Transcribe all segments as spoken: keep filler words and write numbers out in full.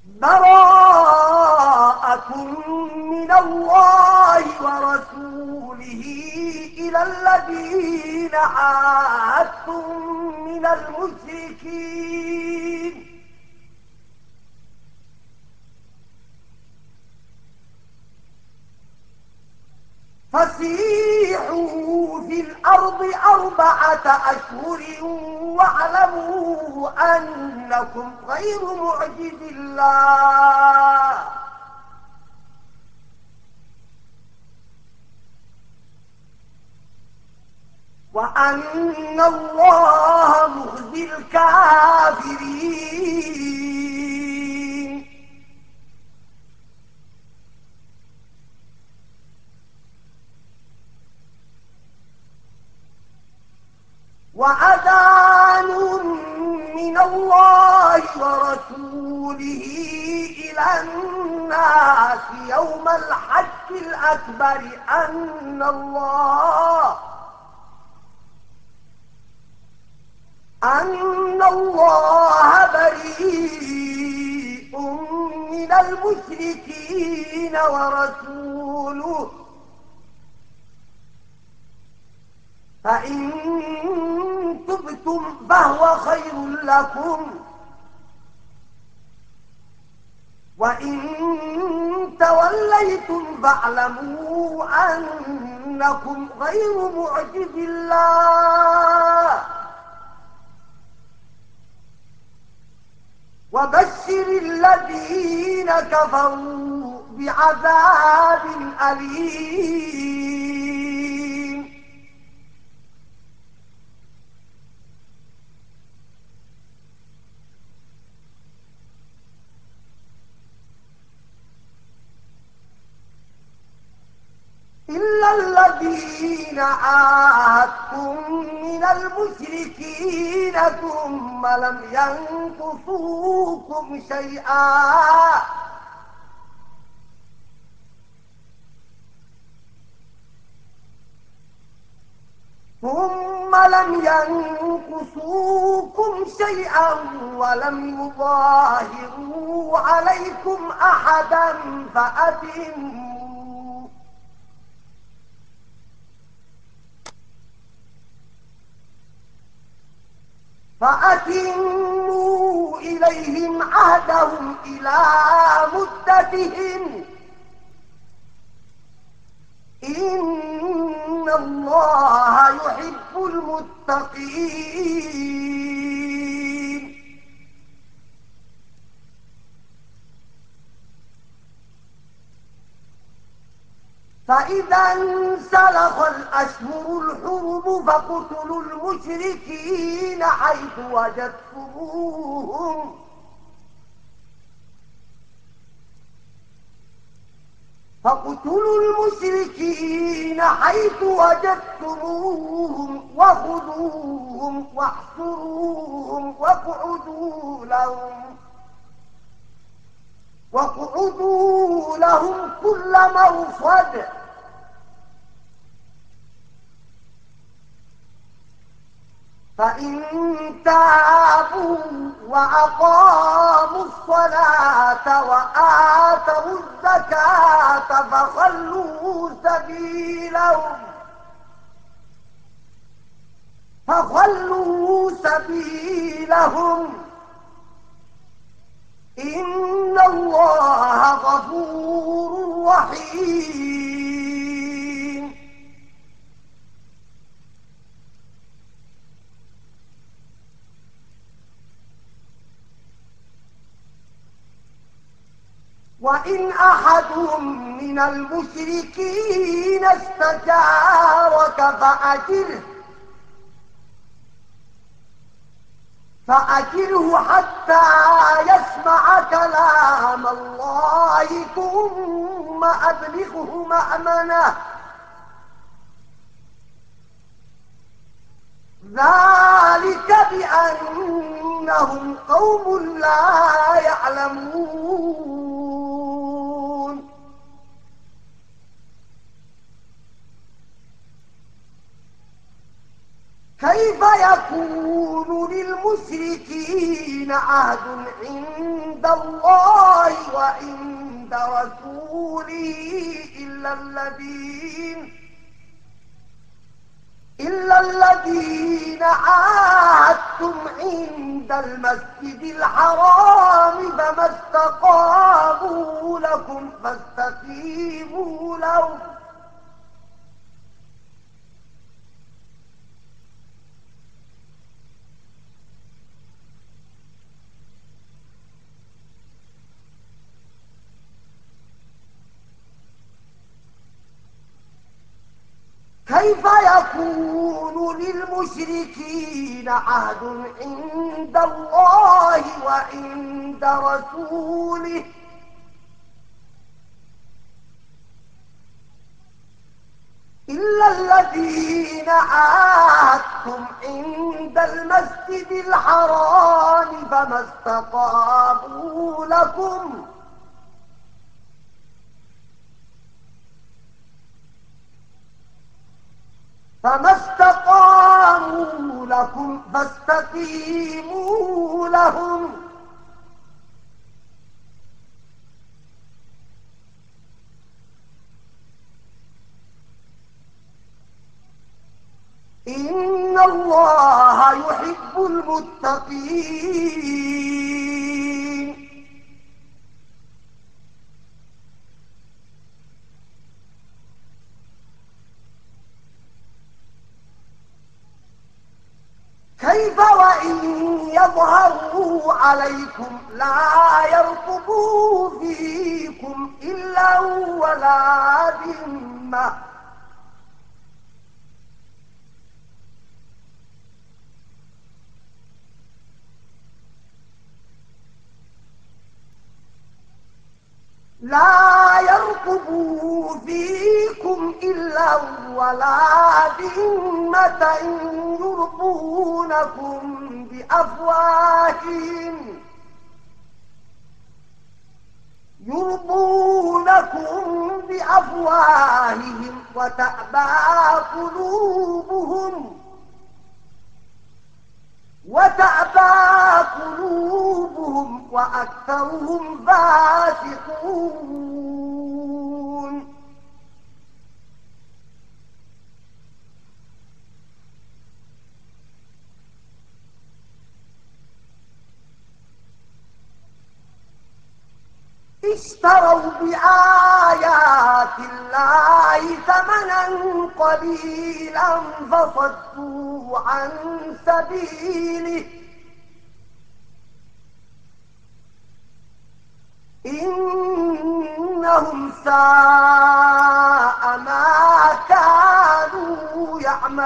براءة من الله ورسوله إلى الذين عاهدتم من المشركين فسيحوا في الأرض أربعة أشهر واعلموا أنكم غير معجز الله وأن الله مخزي الكافرين وأذان من الله ورسوله إلى الناس يوم الحج الأكبر أن الله أن الله بريء من المشركين ورسوله فإن تبتم فهو خير لكم وإن توليتم فاعلموا أنكم غير معجز الله وبشر الذين كفروا بعذاب أليم إلا الذين عاهدتم من المشركين ثم لم ينقصوكم شيئا ثم لم ينقصوكم شيئا ولم يظاهروا عليكم أحدا فأتموا فأتموا إليهم عهدهم إلى مدتهم إن الله يحب المتقين فإذا انسلخ الأشهر الحرم فاقتلوا المشركين حيث وجدتموهم فاقتلوا المشركين حيث وجدتموهم وخذوهم واحصروهم واقعدوا لهم واقعدوا لهم كل مرصد فإن تابوا وأقاموا الصلاة وآتوا الزكاة فخلوا سبيلهم فخلوا سبيلهم إن الله غفور رحيم وإن أحد من المشركين استجارك فأجره فأجره حتى يسمع كلام الله ثم أبلغه مأمنه ذلك بأنهم قوم لا يعلمون كيف يكون للمشركين للمشركين عهد عند الله وعند رسوله إلا الذين إلا الذين عاهدتم عند المسجد الحرام فما استقاموا لكم فاستقيموا لهم كيف يكون للمشركين عهد عند الله وعند رسوله إلا الذين عاهدتم عند المسجد الحرام فما استقاموا لكم فما استقاموا لكم فاستقيموا لهم إن الله يحب المتقين كيف وإن يظهروا عليكم لا يرقبوا فيكم إلا ولا ذمة لا يرقبوا فيكم إلا ولا ذمة يرضونكم بأفواههم يرضونكم بأفواههم وتأبى قلوبهم وتأبى قلوبهم وأكثرهم فاسقون اشتروا بآيات الله ثمنا قليلا فصدوا عن سبيله إنهم ساء ما كانوا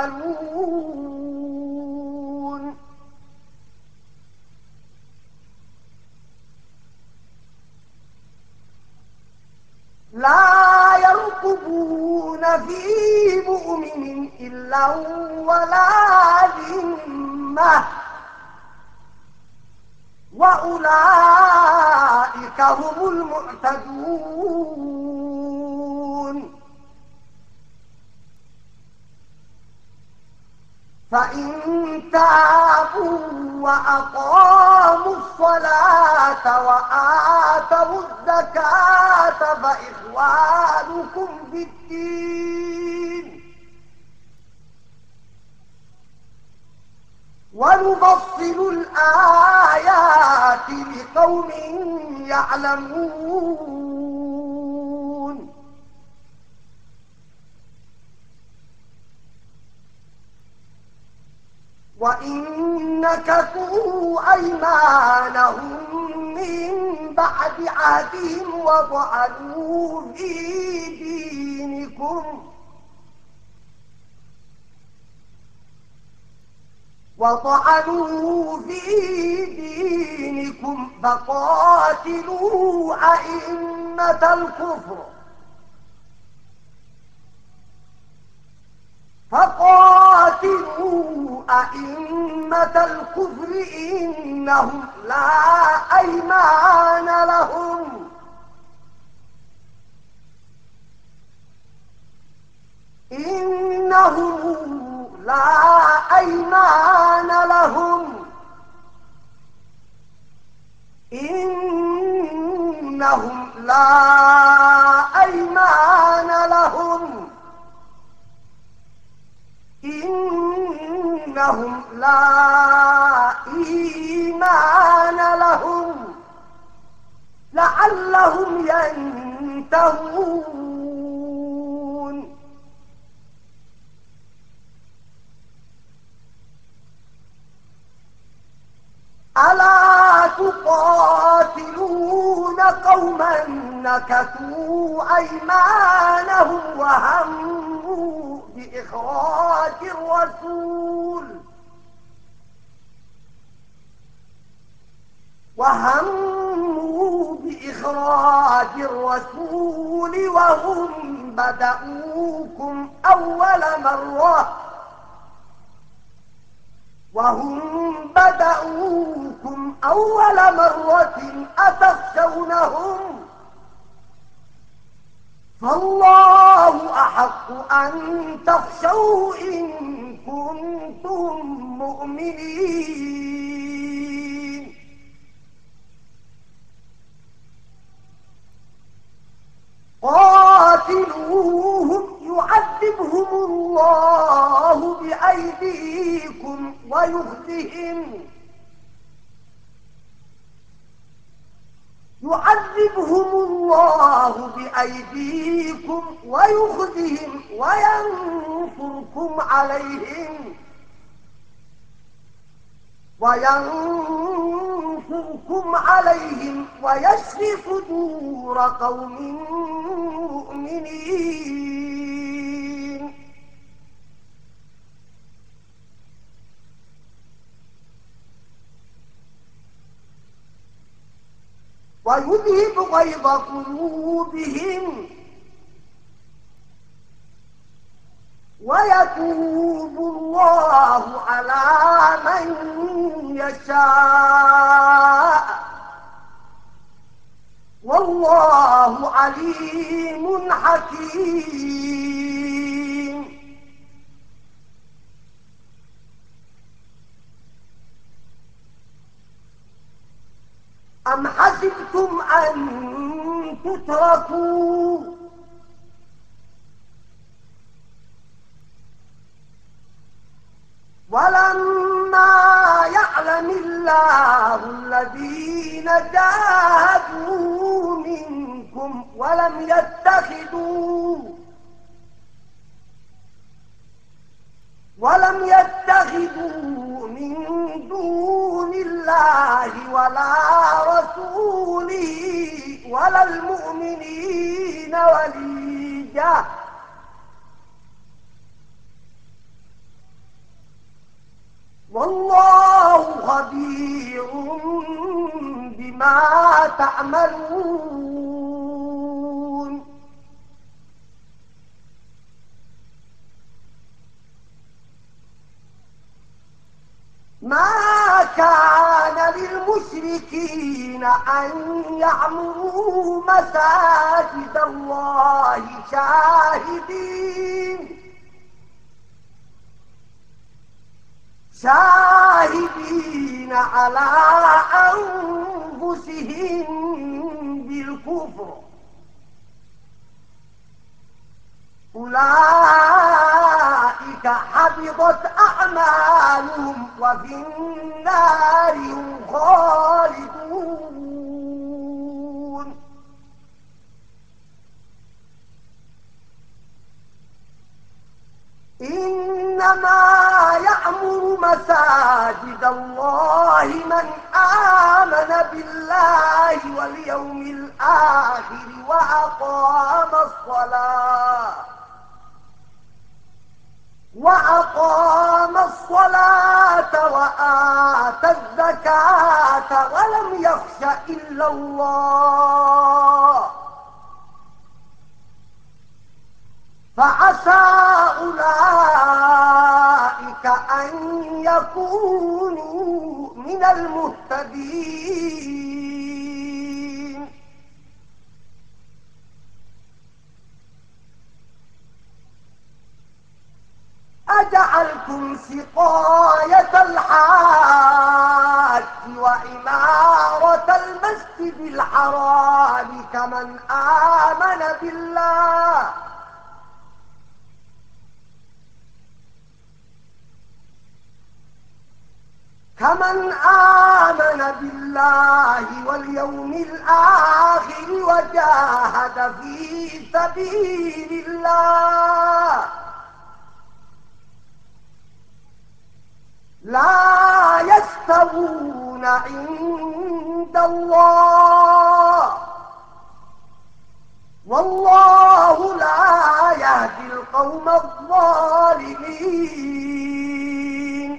يعملون لا يرقبون في مؤمن إلا ولا ذمة وأولئك هم المعتدون فإن تابوا وأقاموا الصلاة وآتوا الزكاة فإخوانكم في الدين ونفصل الآيات لقوم يعلمون وإن نكثوا أيمانهم من بعد عهدهم وطعنوا في دينكم وطعنوا في دينكم فقاتلوا أئمة الكفر فقاتلوا أئمة الكفر إنهم لا أيمان لهم إنهم لا أيمان لهم إنهم لا أيمان لهم إنهم لا إيمان لهم لعلهم ينتهون ألا تقاتلون قوما نكثوا أيمانهم وهموا بإخراج الرسول وهموا بإخراج الرسول وهم بدأوكم أول مرة وهم بدأوكم أول مرة أتخشونهم فالله أحق أن تخشوه إن كنتم مؤمنين قاتلوهم يعذبهم الله بأيديكم ويخزهم يعذبهم الله بأيديكم ويخزهم وينصركم عليهم وينصركم عليهم ويشفي صدور قوم مؤمنين ويذهب غيظ قلوبهم ويتوب الله على من يشاء والله عليم حكيم أم حسبتم أن تتركوا ولما يعلم الله الذين جاهدوا منكم ولم يتخذوا ولم يتخذوا من دون الله ولا رسوله ولا المؤمنين وليجا والله خبير بما تعملون ما كان للمشركين أن يعمروا مساجد الله شاهدين شاهدين على أنفسهم بالكفر أولئك حبطت أعمالهم وفي النار هم خالدون إنما يعمر مساجد الله من آمن بالله واليوم الآخر وأقام الصلاة وأقام الصلاة وآتى الزكاة ولم يخش إلا الله فعسى أولئك أن يكونوا من المهتدين أجعلتم سقاية الحاج وعمارة المسجد المسجد الحرام كمن آمن بالله كمن آمن بالله واليوم الآخر وجاهد في سبيل الله لا يستوون عند الله والله لا يهدي القوم الظالمين.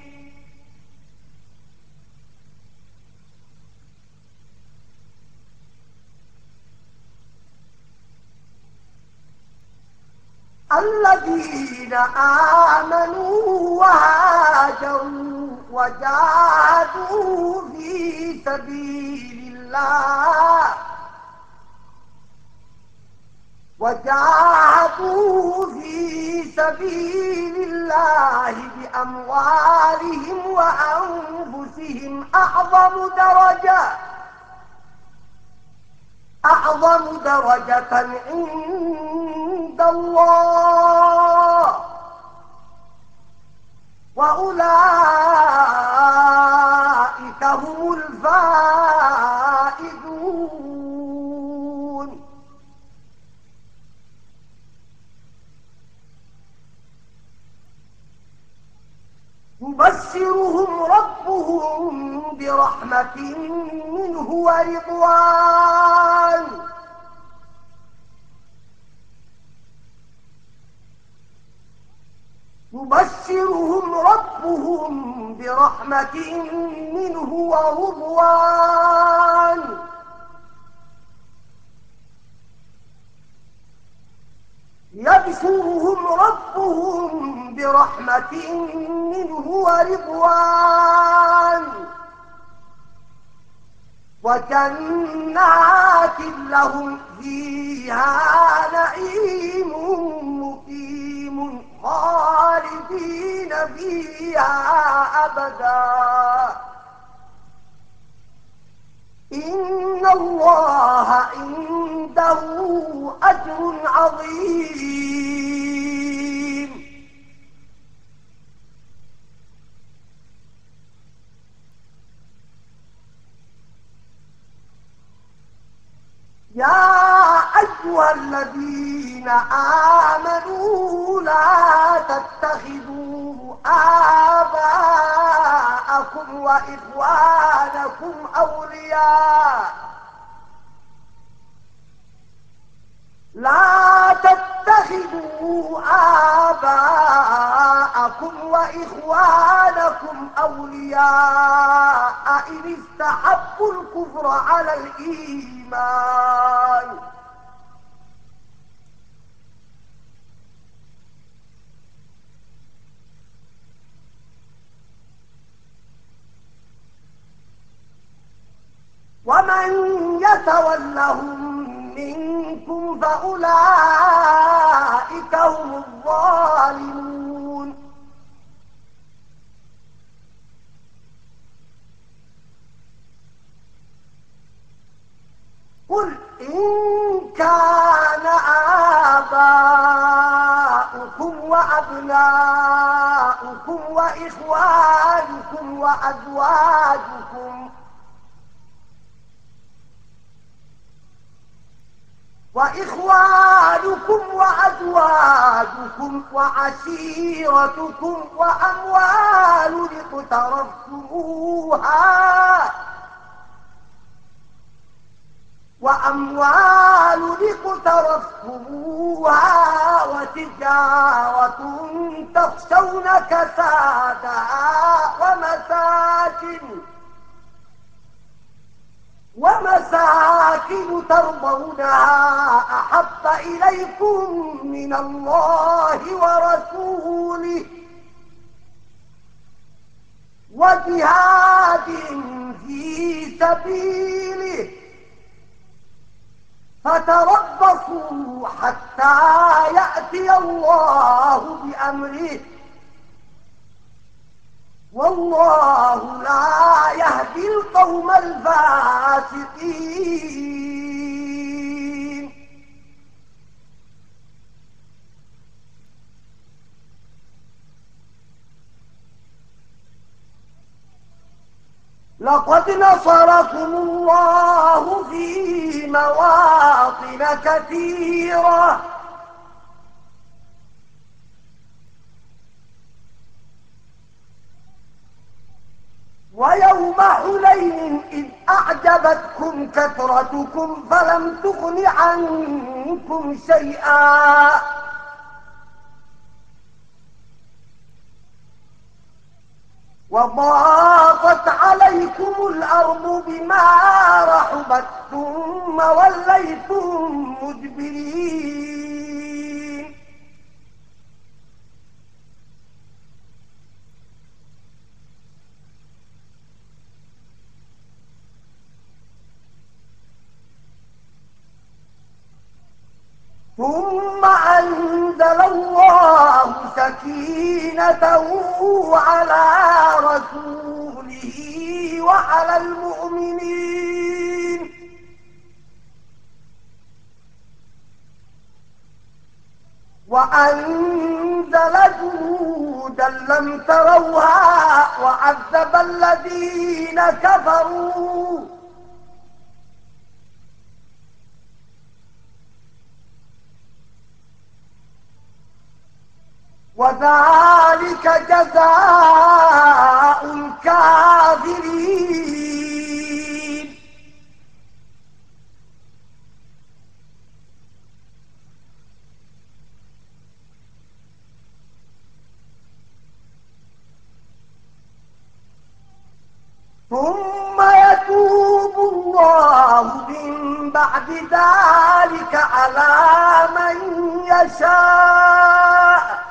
الذين آمنوا وهاجروا وجاهدوا في سبيل الله وجاهدوا في سبيل الله بأموالهم وأنفسهم أعظم درجة أعظم درجة عند الله وأولئك هم الفائزون. يبشرهم ربهم برحمة منه ورضوان يبشرهم ربهم برحمة منه ورضوان يبشرهم ربهم برحمة منه ورضوان وجنات لهم فيها نعيم مقيم خالدين فيها أبدا إن الله عنده أجر عظيم. يا أيها الذين آمنوا لا تتخذوا آباءكم وإخوانكم أولياء لا تتخذوا آباءكم وإخوانكم أولياء إن استحبوا الكفر على الإيمان ومن يتولهم منكم فأولئك هم الظالمون. قل إن كان آباؤكم وأبناؤكم وإخوانكم وأزواجكم وإخوانكم وأزواجكم وعشيرتكم وأموال اقترفتموها وأموال اقترفتموها وتجارة تخشون كسادها ومساكن ومساكن ترضونها أحب إليكم من الله ورسوله وجهاد في سبيله فتربصوا حتى يأتي الله بأمره والله لا يهدي القوم الفاسقين. لقد نصركم الله في مواطن كثيرة ويوم حنين إذ أعجبتكم كثرتكم فلم تغن عنكم شيئا وضاقت عليكم الأرض بما رحبت ثم وليتم مدبرين. ثم أنزل الله سكينته على رسوله وعلى المؤمنين وأنزل جنودا لم تروها وعذب الذين كفروا وذلك جزاء الكافرين. ثم يتوب الله من بعد ذلك على من يشاء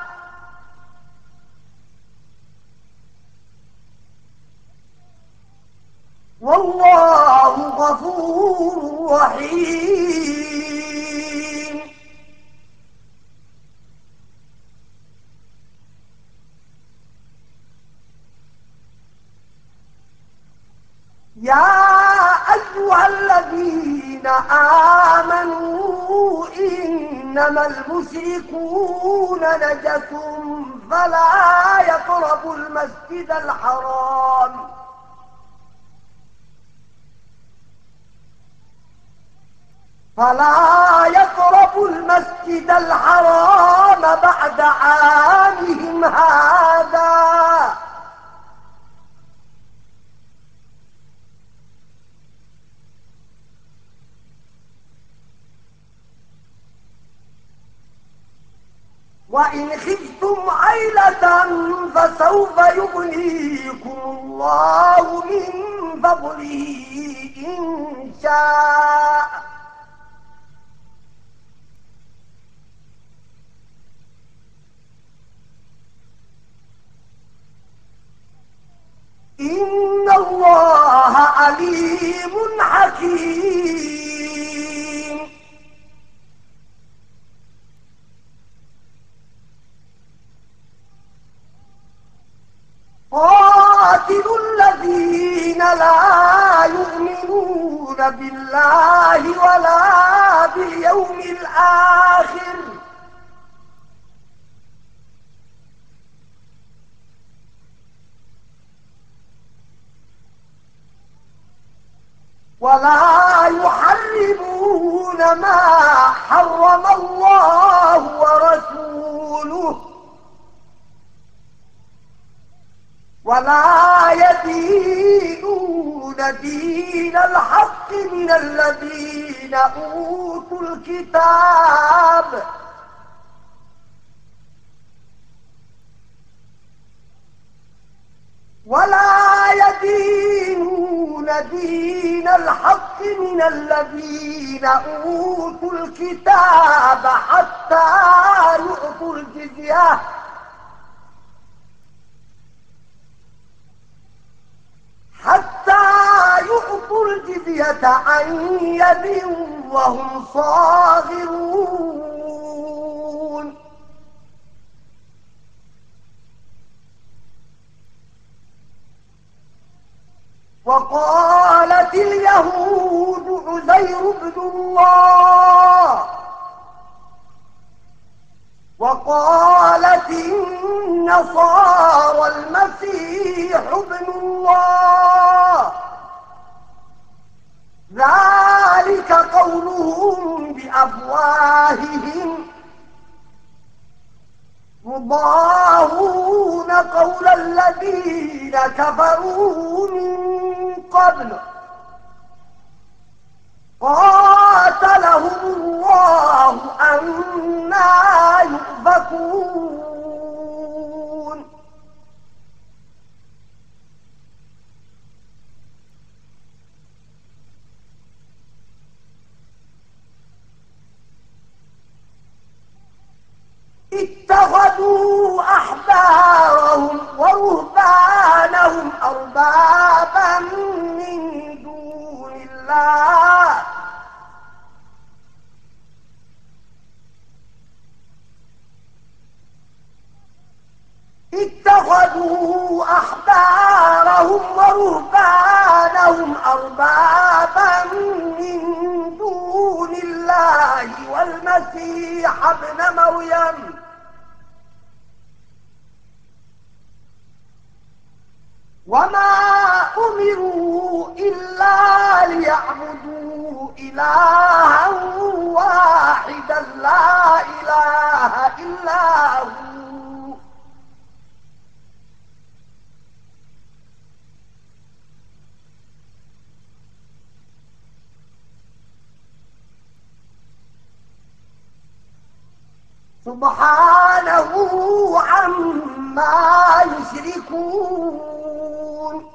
والله غفور رحيم. يا أيها الذين آمنوا إنما المشركون نجس فلا يقربوا المسجد الحرام فلا يقربوا المسجد الحرام بعد عامهم هذا وإن خفتم عيلة فسوف يغنيكم الله من فضله إن شاء إن الله عليم حكيم. قاتلوا الذين لا يؤمنون بالله ولا باليوم الآخر ولا يحرمون ما حرم الله ورسوله ولا يدينون دين الحق من الذين أوتوا الكتاب ولا يدينون دين الحق من الذين أوتوا الكتاب حتى يعطوا الجزية حتى يعطوا الجزية عن يد وهم صاغرون. وقالت اليهود عزير بن الله وقالت النصارى المسيح ابن الله ذلك قولهم بأفواههم يضاهون قول الذين كفروا من قبل قاتلهم الله أنى يؤفكون اتخذوا أحبارهم ورهبانهم أربابا من دون الله اتخذوا أحبارهم ورهبانهم أربابا من دون الله والمسيح ابن مريم وما أمروا إلا ليعبدوا إلها واحدا لا إله إلا هو سبحانه عما يشركون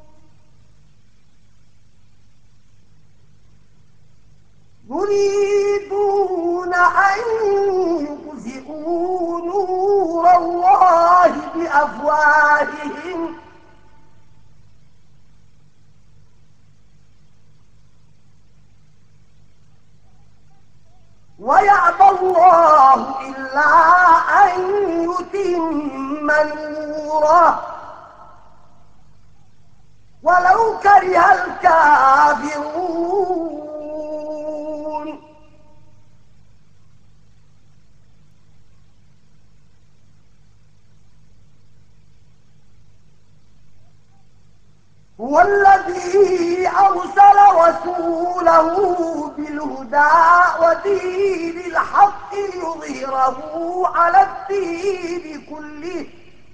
يريدون أن يطفئوا نور الله بأفواههم ويأبى الله إلا أن يتم نوره ولو كره الكافرون هو الذي أرسل رسوله بالهدى ودين الحق ليظهره على الدين كله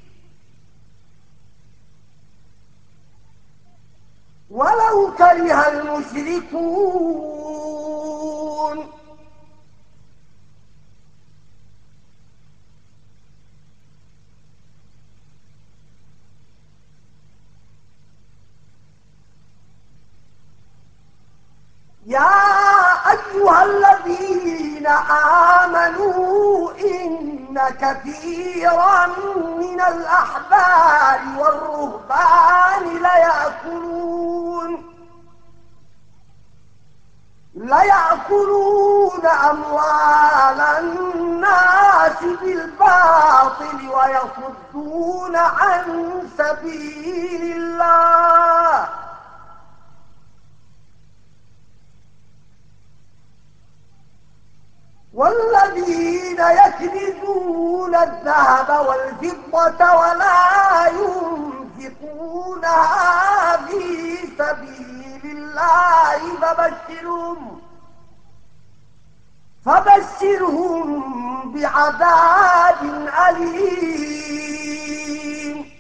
ولو كره المشركون يا أيها الذين آمنوا إن كثيرا من الأحبار والرهبان ليأكلون ليأكلون أموال الناس بالباطل ويصدون عن سبيل الله والذين يكنزون الذهب والفضة ولا ينفقونها في سبيل الله فبشرهم فبشرهم بعذاب أليم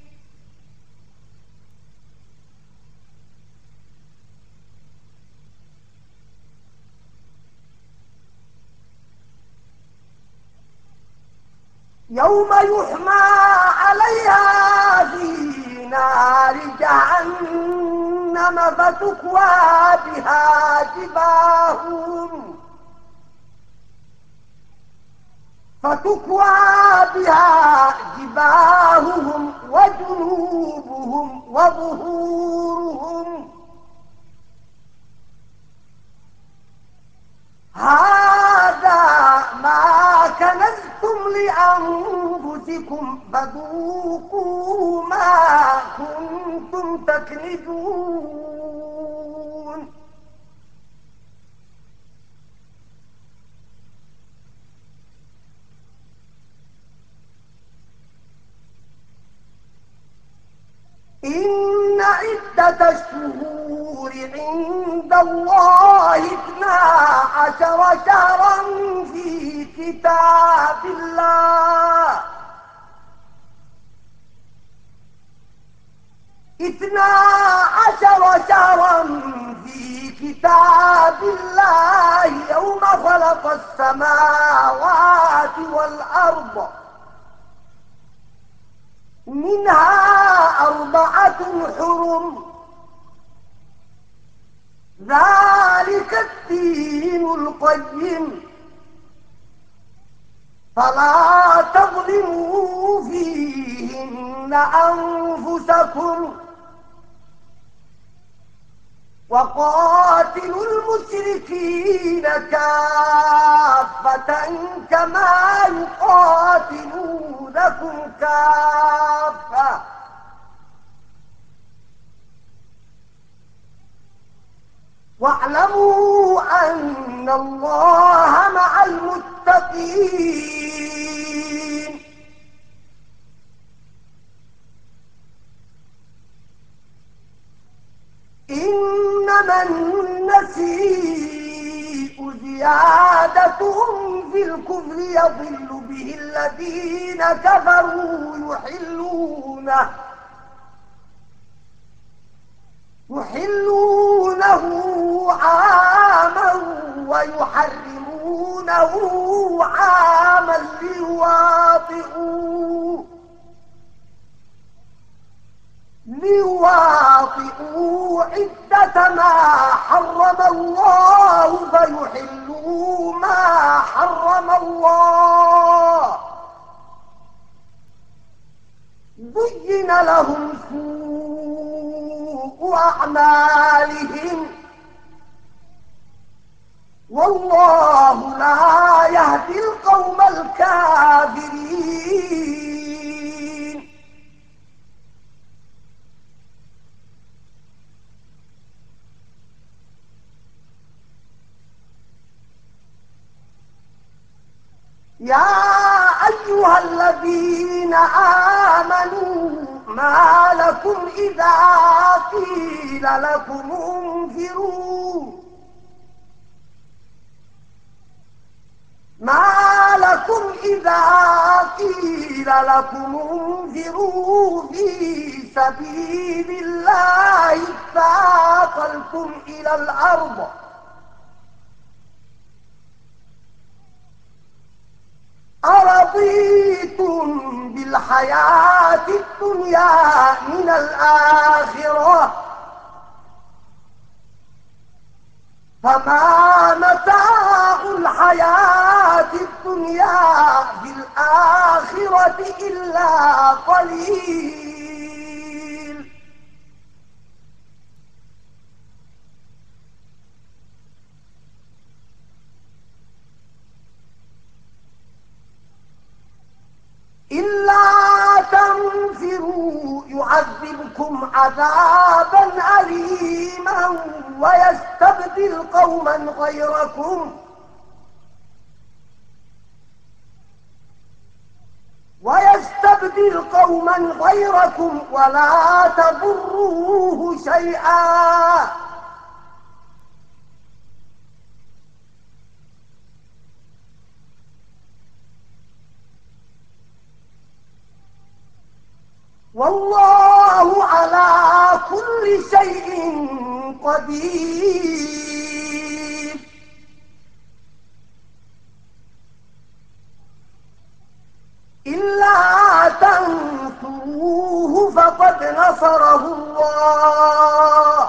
يوم يحمى عليها في نار جهنم فتكوى بها جباههم فتكوى بها جباههم وجنوبهم وظهورهم هذا ما كنزتم لأنفسكم فذوقوا ما كنتم تكنزون إن عدة الشهور عند الله اثنا عشر شهرا في كتاب الله اثنا عشر شهرا في كتاب الله يوم خلق السماوات والأرض منها أربعة حرم ذلك الدين القيم فلا تظلموا فيهن أنفسكم وقاتلوا المشركين كافة كما يقاتلونكم كافة واعلموا أن الله مع المتقين إنما النسيء زيادة في الكفر يضل به الذين كفروا يحلونه يحلونه عاما ويحرمونه عاما ليواطئوا ليواطئوا عدة ما حرم الله فيحلوا ما حرم الله زين لهم سوء أعمالهم والله لا يهدي القوم الكافرين يا أيها الذين آمنوا ما لكم إذا قيل لكم انفروا ما لكم إذا قيل لكم انفروا في سبيل الله ثاقلتم إلى الأرض أرضيتم بالحياة الدنيا من الآخرة فما متاع الحياة الدنيا في الآخرة إلا قليل إلا تنفروا يعذبكم عذابا أليما ويستبدل قوما غيركم ويستبدل قوما غيركم ولا تضروه شيئا والله على كل شيء قدير إلا تنصروه فقد نصره الله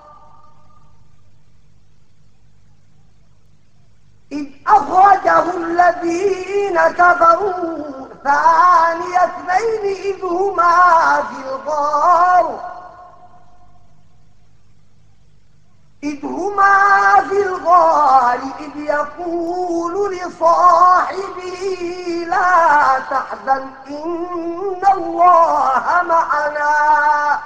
إذ أخرجه الذين كفروا ثاني اثنين إذ هما في الغار إذ هما في الغار إذ يقول لصاحبه لا تحزن إن الله معنا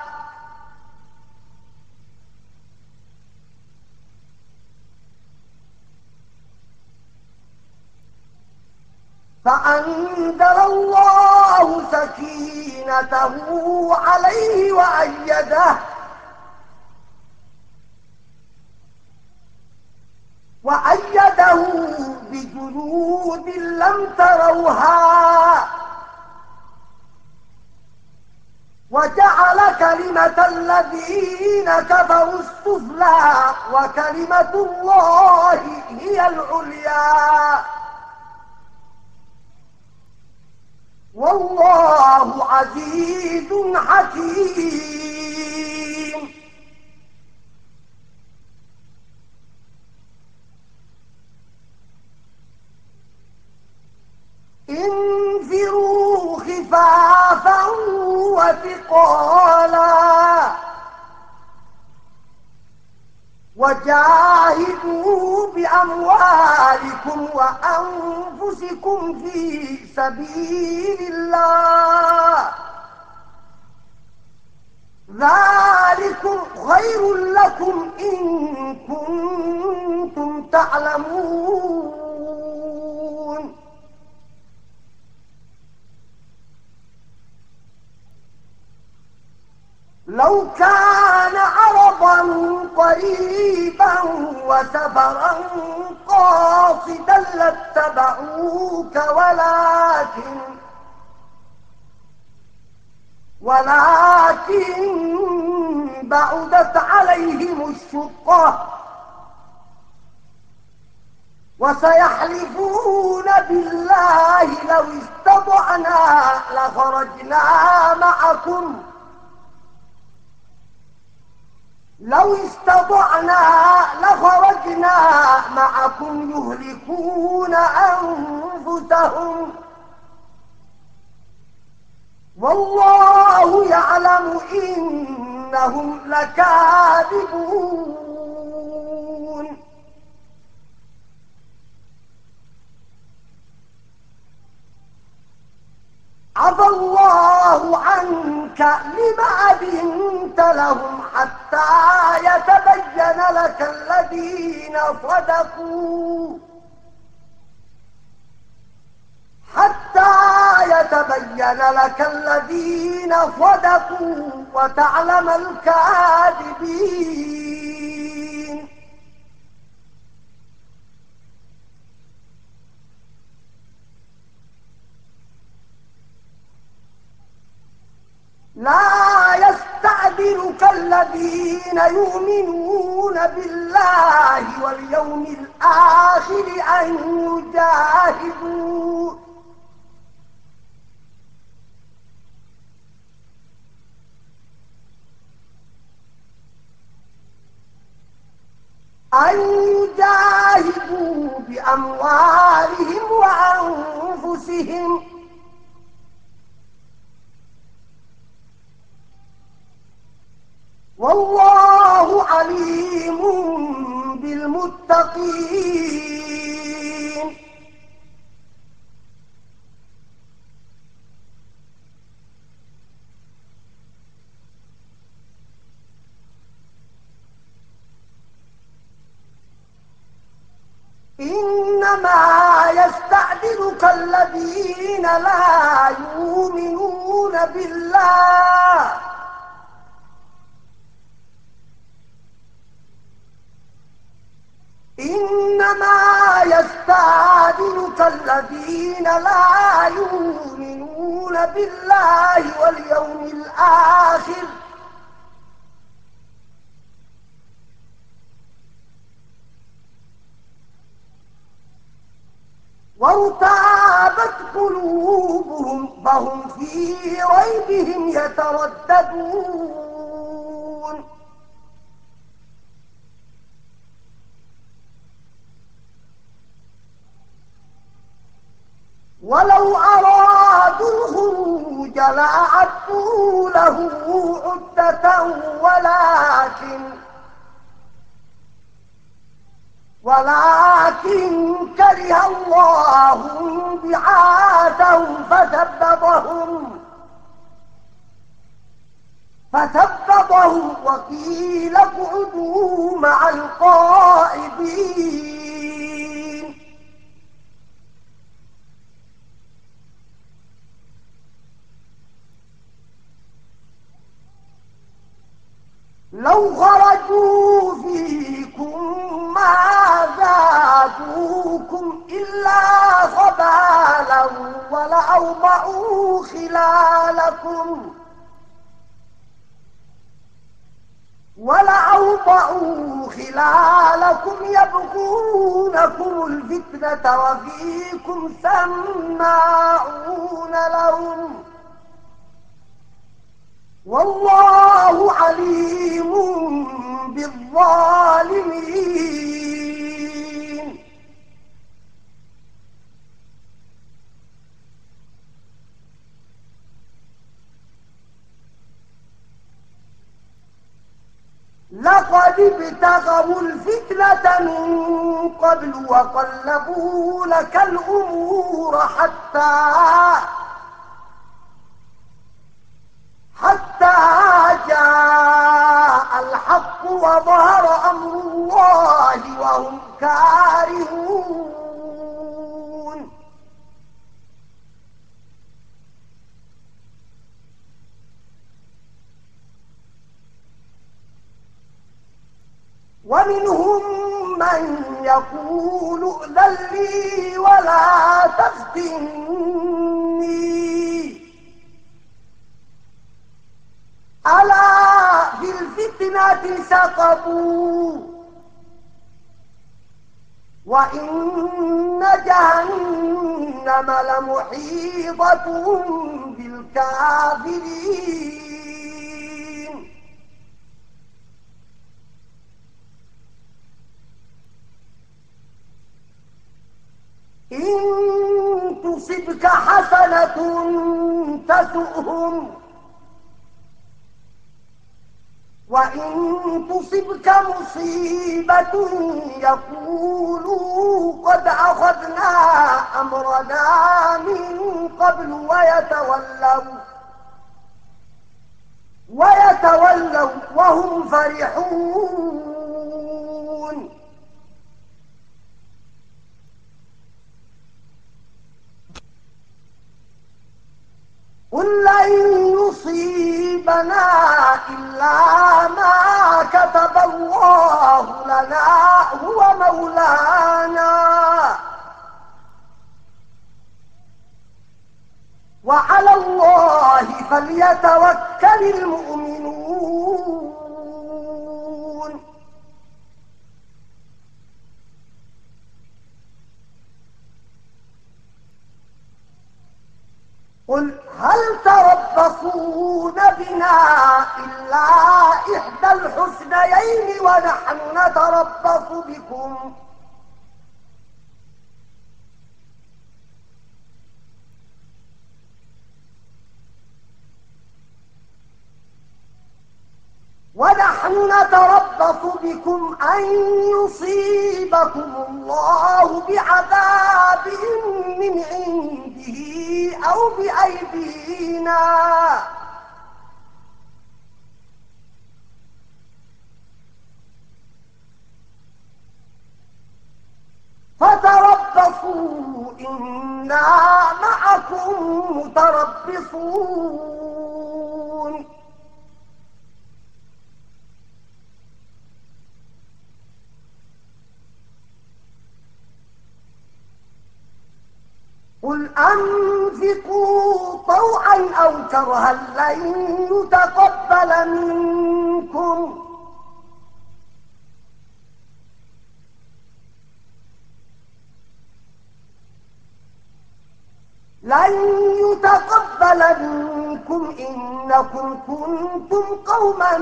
فأنزل الله سكينته عليه وأيده وأيده بجنود لم تروها وجعل كلمة الذين كفروا السفلى وكلمة الله هي العليا والله عزيز حكيم. انفروا خفافا وثقالا وجاهدوا بأموالكم وأنفسكم في سبيل الله ذلكم خير لكم إن كنتم تعلمون. لو كان عرضا قريبا وسفرا قاصدا لاتبعوك ولكن ولكن بعدت عليهم الشقة وسيحلفون بالله لو استطعنا لخرجنا معكم لو استطعنا لخرجنا معكم يهلكون أنفسهم والله يعلم إنهم لكاذبون. عفى الله عنك لما أذنت لهم حتى يتبين لك الذين صدقوا حتى يتبين لك الذين صدقوا وتعلم الكاذبين. لا يستعذنك الذين يؤمنون بالله واليوم الآخر أن يجاهدوا أن يجاهدوا بأموالهم وأنفسهم والله عليم بالمتقين. إنما يستعذنك الذين لا يؤمنون بالله إنما يستعذنك الذين لا يؤمنون بالله واليوم الآخر وارتابت قلوبهم فهم في ريبهم يترددون. ولو أرادوا الخروج لأعدوا له عدة ولكن ولكن كره الله بعاثهم فثبطهم فثبطهم وقيل اقعدوا مع القائدين. زادوكم إلا خبالا ولأوضعوا خلالكم ولأوضعوا خلالكم يبغونكم الفتنة وفيكم سماعون لهم والله عليم بالظالمين. لقد ابتغوا الفتنة من قبل وقلبوا لك الأمور حتى حتى جاء الحق وظهر أمر الله وهم كارهون. ومنهم من يقول ائذن لي ولا تفتني ألا في الفتنة سقطوا وإن جهنم لمحيطة بالكافرين. إن تصبك حسنة تسؤهم وإن تصبك مصيبة يقولوا قد أخذنا أمرنا من قبل ويتولوا ويتولوا وهم فرحون. قل لن يصيبنا إلا ما كتب الله لنا هو مولانا وعلى الله فليتوكل المؤمنون. قل هل تربصون بنا إلا إحدى الحسنيين ونحن نتربص بكم ونحن نتربص بكم أن يصيبكم الله بعذاب من عنده أو بأيدينا فتربصوا إنا معكم متربصون. قل أنفقوا طوعا أو كرها لن يتقبل منكم لن يتقبل منكم إنكم كنتم قوما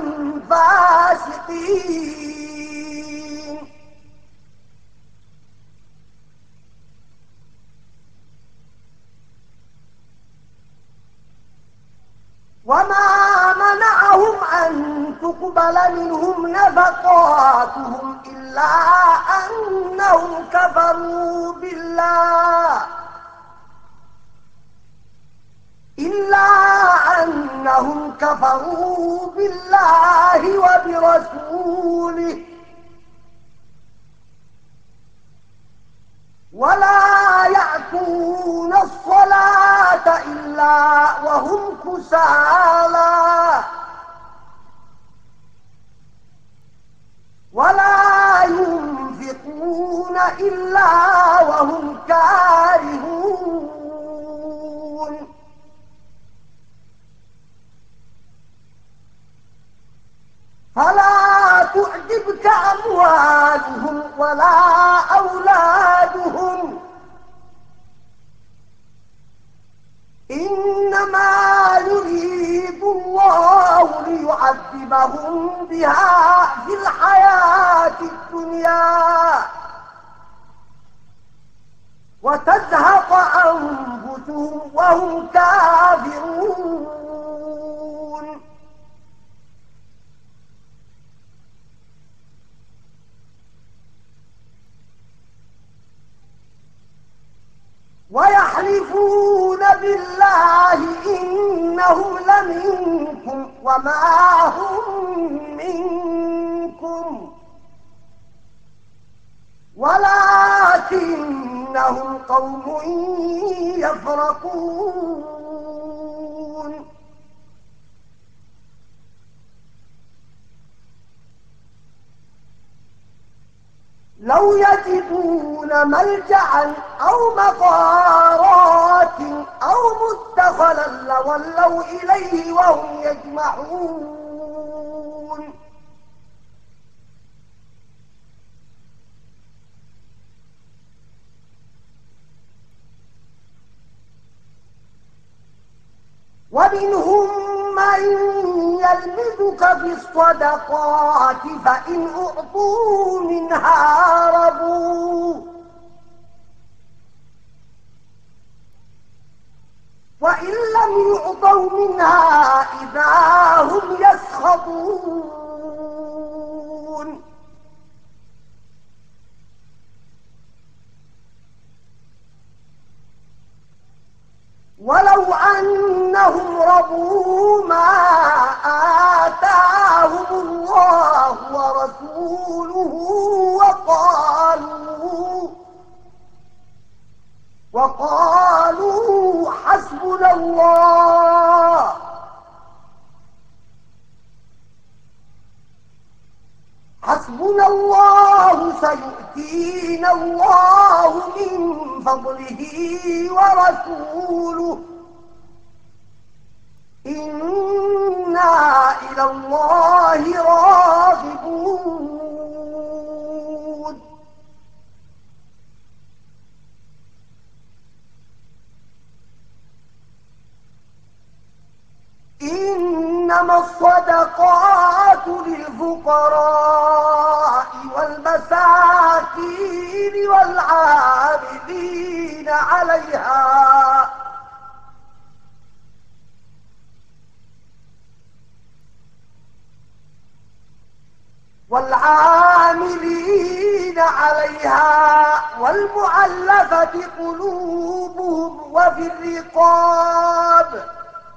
فاسقين. وما منعهم أن تقبل منهم نفقاتهم إلا أنهم كفروا بالله إلا أنهم كفروا بالله وبرسوله ولا يأتون الصلاة إلا وهم كسالى ولا ينفقون إلا وهم كارهون فلا تعجبك أموالهم ولا أولادهم إنما يريد الله ليعذبهم بها في الحياة الدنيا وتزهق أنفسهم وهم كافرون ويحلفون بالله إنهم لمنكم وما هم منكم ولكنهم قوم يفرقون لو يجدون ملجأ أو مغارات أو مدخلا لولوا إليه وهم يجمعون ومنهم من يلمزك في الصدقات فإن أعطوا منها رضوا وإن لم يعطوا منها إذا هم يسخطون ولو أنهم رضوا ما آتاهم الله ورسوله وقالوا وقالوا حسبنا الله حسبنا الله سيؤتينا الله من فضله ورسوله إنا إلى الله راغبون إنما الصدقات للفقراء والمساكين والعاملين عليها والعاملين عليها والمؤلفة قلوبهم وفي الرقاب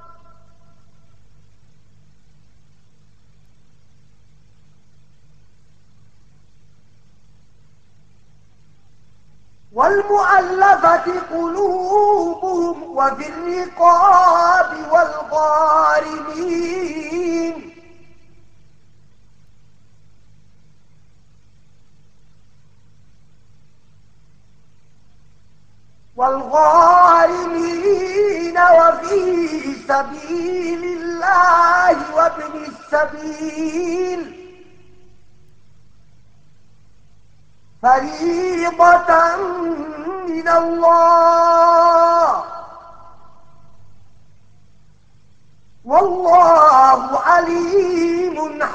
والمؤلفة قلوبهم وفي الرقاب والغارمين والغارمين وفي سبيل الله وابن السبيل فريضة من الله والله عليم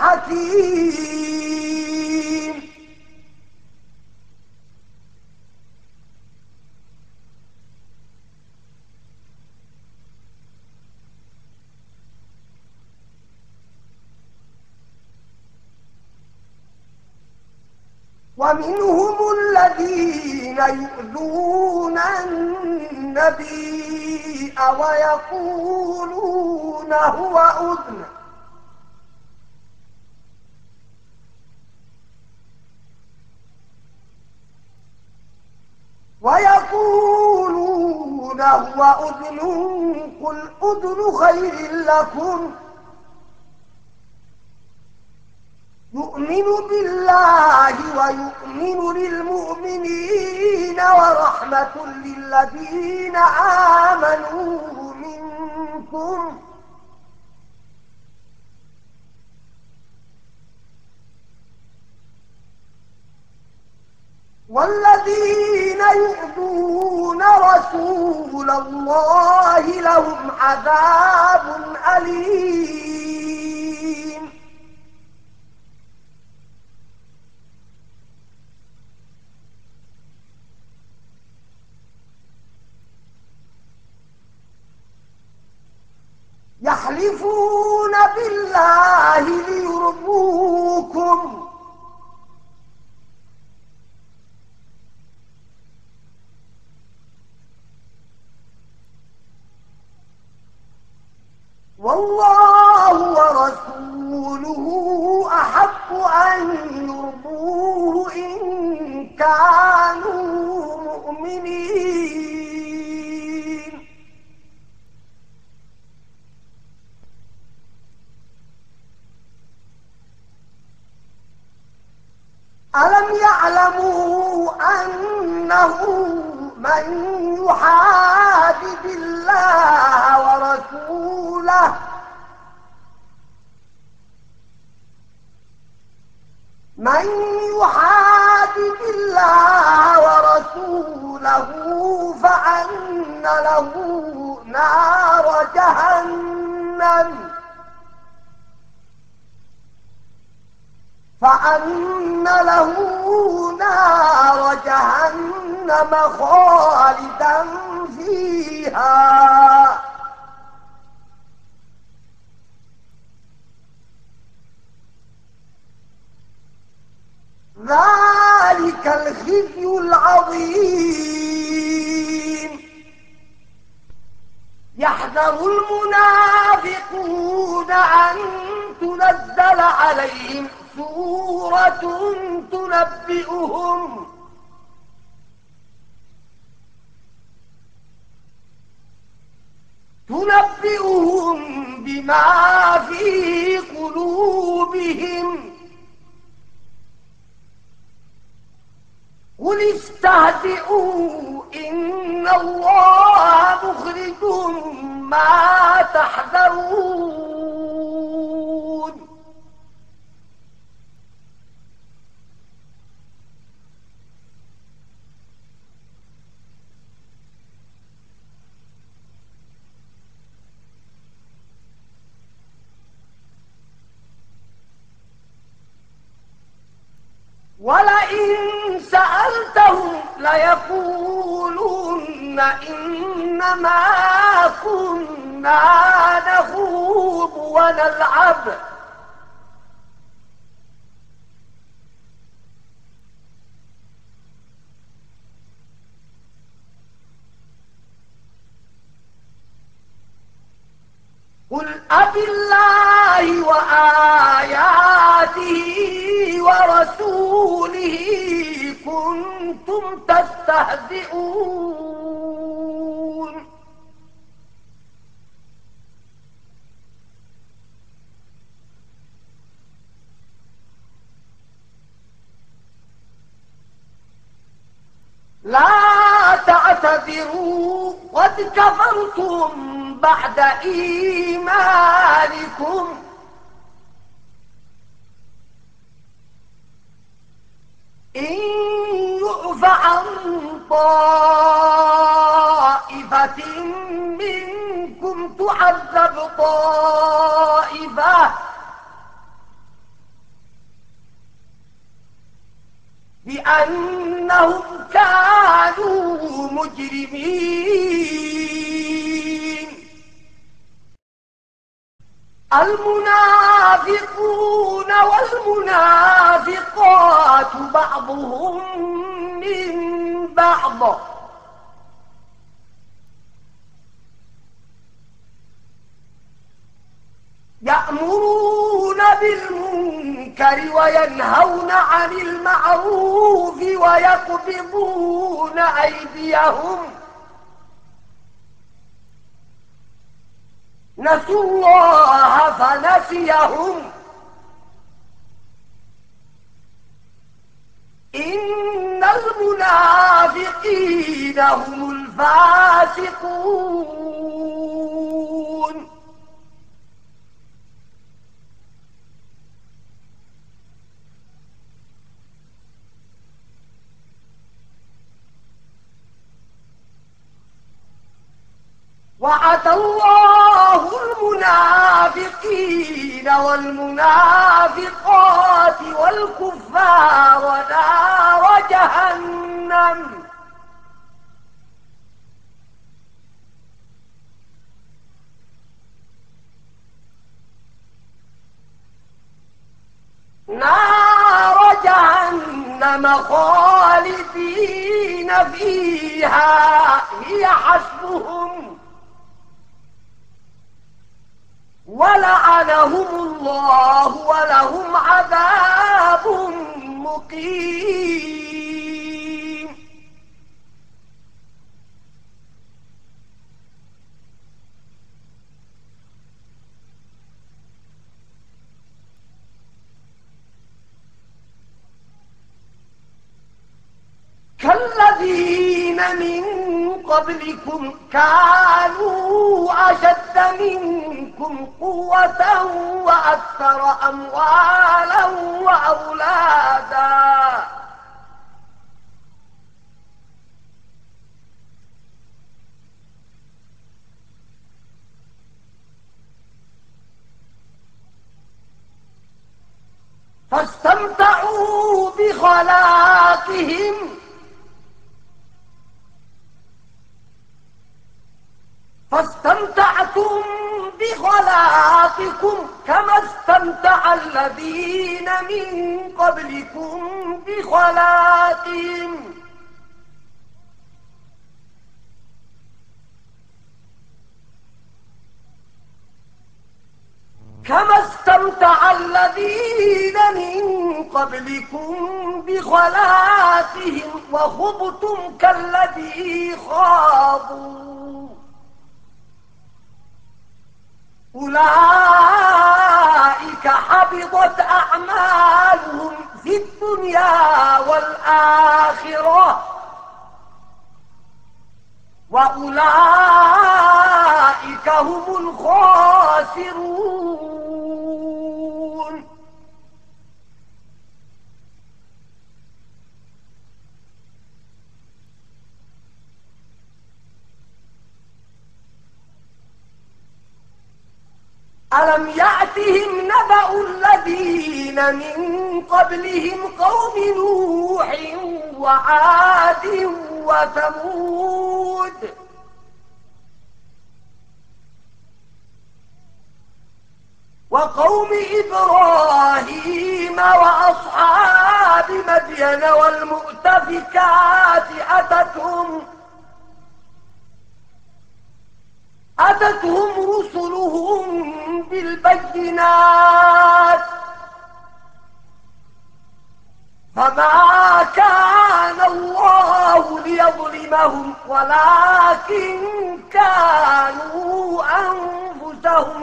حكيم ومنهم الذين يؤذون النبي ويقولون هو أذن ويقولون هو أذن قل أذن خير لكم يؤمن بالله ويؤمن للمؤمنين ورحمة للذين آمنوا منكم والذين يؤذون رسول الله لهم عذاب أليم. يحلفون بالله ليرضوكم والله ورسوله أحق أن يرضوه إن كانوا مؤمنين. ألم يعلموا أنه من يحادد الله ورسوله من يحادد الله ورسوله فأن له نار جهنم فأن له نار جهنم خالدا فيها ذلك الخزي العظيم. يحذر المنافقون أن تنزل عليهم سورة تنبئهم تنبئهم بما في قلوبهم قل استهزئوا إن الله مخرج ما تحذرون. ولئن سألتهم ليقولن إنما كنا نخوض ونلعب قل أبالله وآياته ورسوله كنتم تستهزئون. لا تعتذروا قد كفرتم بعد إيمانكم إن يعف عن طائفة منكم تعذب طائفة بأنهم كانوا مجرمين. المنافقون والمنافقات بعضهم من بعض يأمرون بالمنكر وينهون عن المعروف ويقبضون أيديهم نسوا الله فنسيهم إن المنافقين هم الفاسقون وعد الله المنافقين والمنافقات والكفار نار جهنم نار جهنم خالدين فيها هي حسبهم ولعنهم الله ولهم عذاب مقيم كالذين من قبلكم كانوا أشد منكم قوة وأكثر أموالا وأولادا فاستمتعوا بخلاقهم فاستمتعتم بخلاقكم كما استمتع الذين من قبلكم بخلاقهم كما استمتع الذين من قبلكم بخلاقهم وخبتم كالذي خاضوا أولئك حبطت أعمالهم في الدنيا والآخرة وأولئك هم الخاسرون ألم يأتهم نبأ الذين من قبلهم قوم نوح وعاد وثمود وقوم إبراهيم وأصحاب مدين والمؤتفكات أتتهم أتتهم رسلهم بالبينات فما كان الله ليظلمهم ولكن كانوا أنفسهم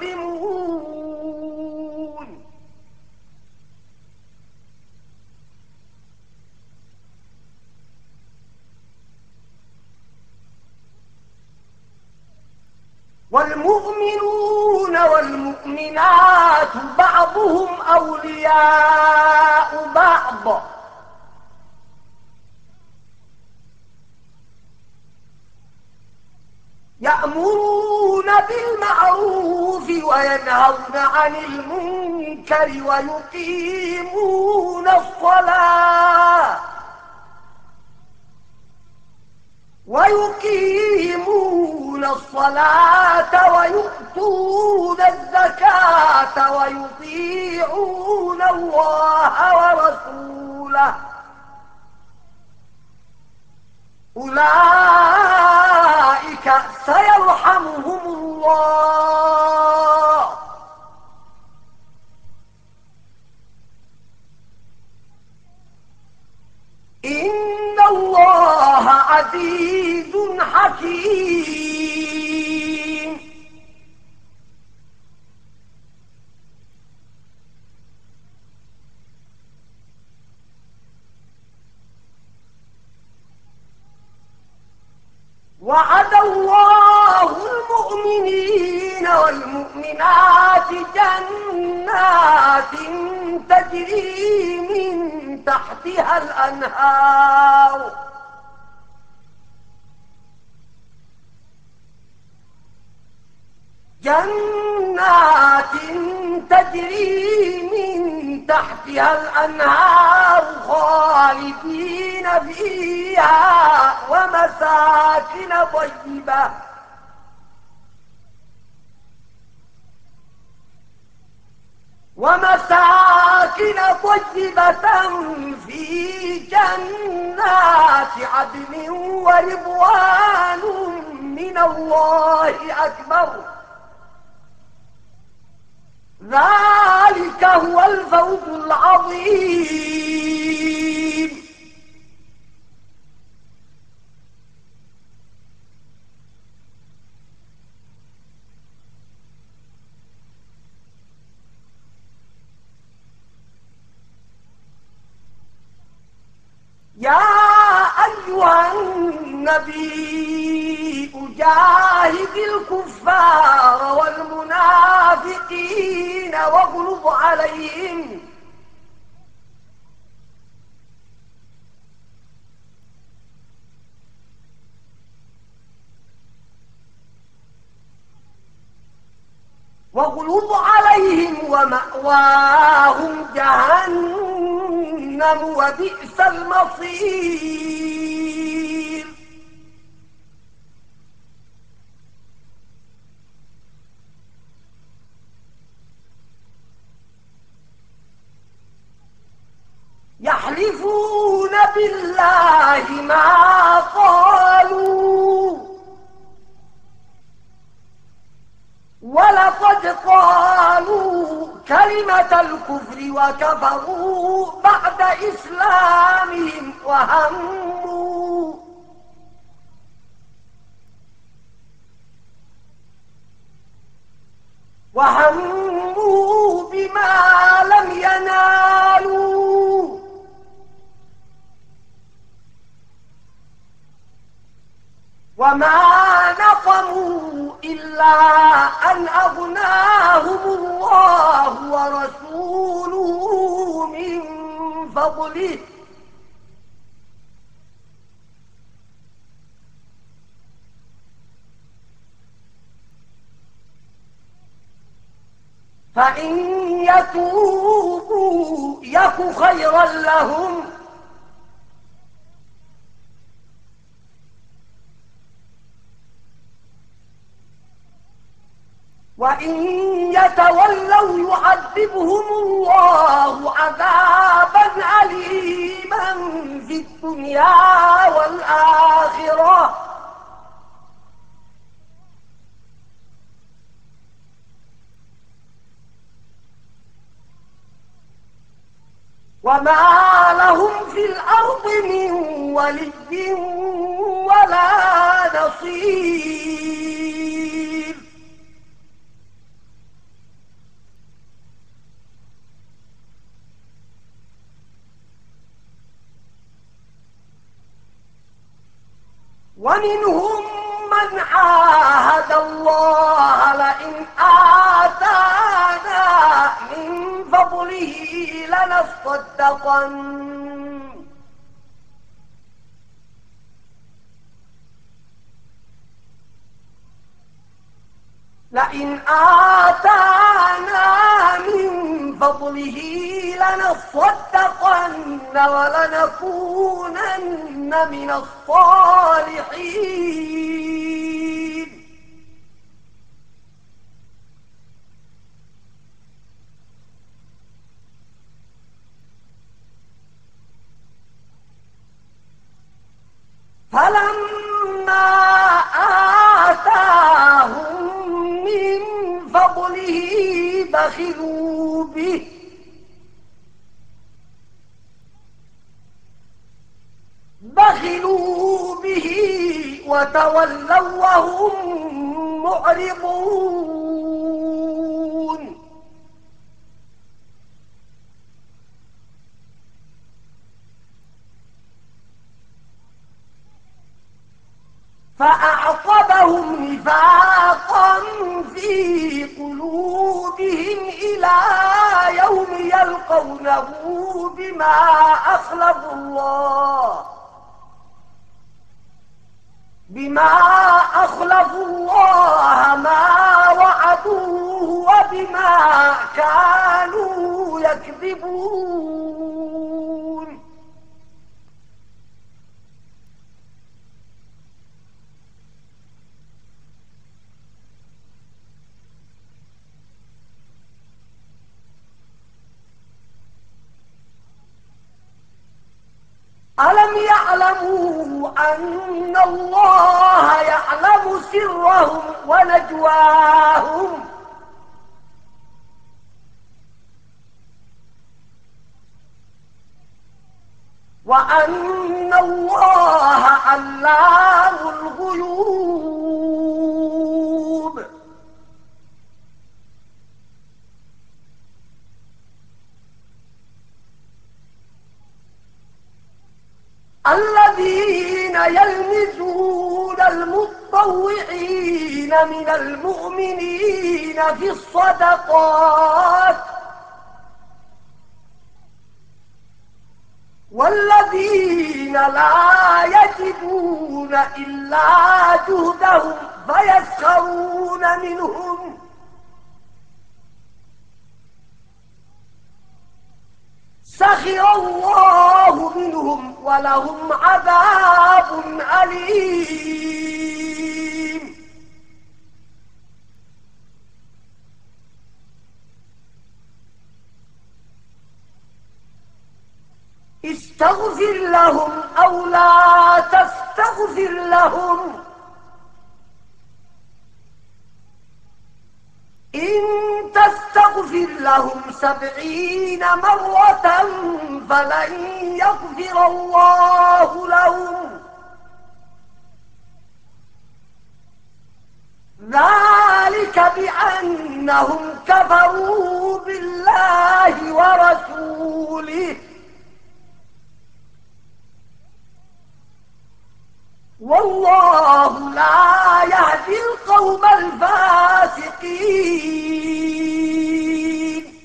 يظلمون والمؤمنون والمؤمنات بعضهم أولياء بعض يأمرون بالمعروف وينهون عن المنكر ويقيمون الصلاة ويقيمون الصلاة ويؤتون الزكاة ويطيعون الله ورسوله أولئك سيرحمهم الله إن الله عزيز حكيم وعد الله المؤمنين والمؤمنات جنات تجري من تحتها الأنهار جنات تجري من تحتها الأنهار خالدين فيها ومساكن طيبة ومساكن طيبة في جنات عدن ورضوان من الله أكبر ذلك هو الفوز العظيم. يا أيها النبي جاهد الكفار والمنافقين واغلظ عليهم واغلظ عليهم ومأواهم جهنم وبئس المصير. يحلفون بالله ما قالوا ولقد قالوا كلمة الكفر وكفروا بعد إسلامهم وهموا وهموا بما لم ينالوا وما نقموا إلا أن أغناهم الله ورسوله من فضله فإن يتوبوا يك خيرا لهم وإن يتولوا يعذبهم الله عذابا أليما في الدنيا والآخرة وما لهم في الأرض من ولي ولا نصير. ومنهم من عاهد الله لئن آتانا من فضله لنصدقن لئن آتانا من فضله لنصدقن ولنكونن من الصالحين. فلما آتاهم من فضله بخلوا به بخلوا به وتولوا وهم معرضون. فأعقبهم نفاقا في قلوبهم إلى يوم يلقونه بما أخلفوا الله بما أخلفوا الله ما وعدوه وبما كانوا يكذبون. ألم يعلموا أن الله يعلم سرهم ونجواهم وأن الله علام الغيوب. الذين يلمزون المطوعين من المؤمنين في الصدقات والذين لا يجدون إلا جهدهم فيسخرون منهم سخر الله منهم ولهم عذاب أليم. استغفر لهم أو لا تستغفر لهم إن تستغفر لهم سبعين مرة فلن يغفر الله لهم ذلك بأنهم كفروا بالله ورسوله والله لا يهدي القوم الفاسقين.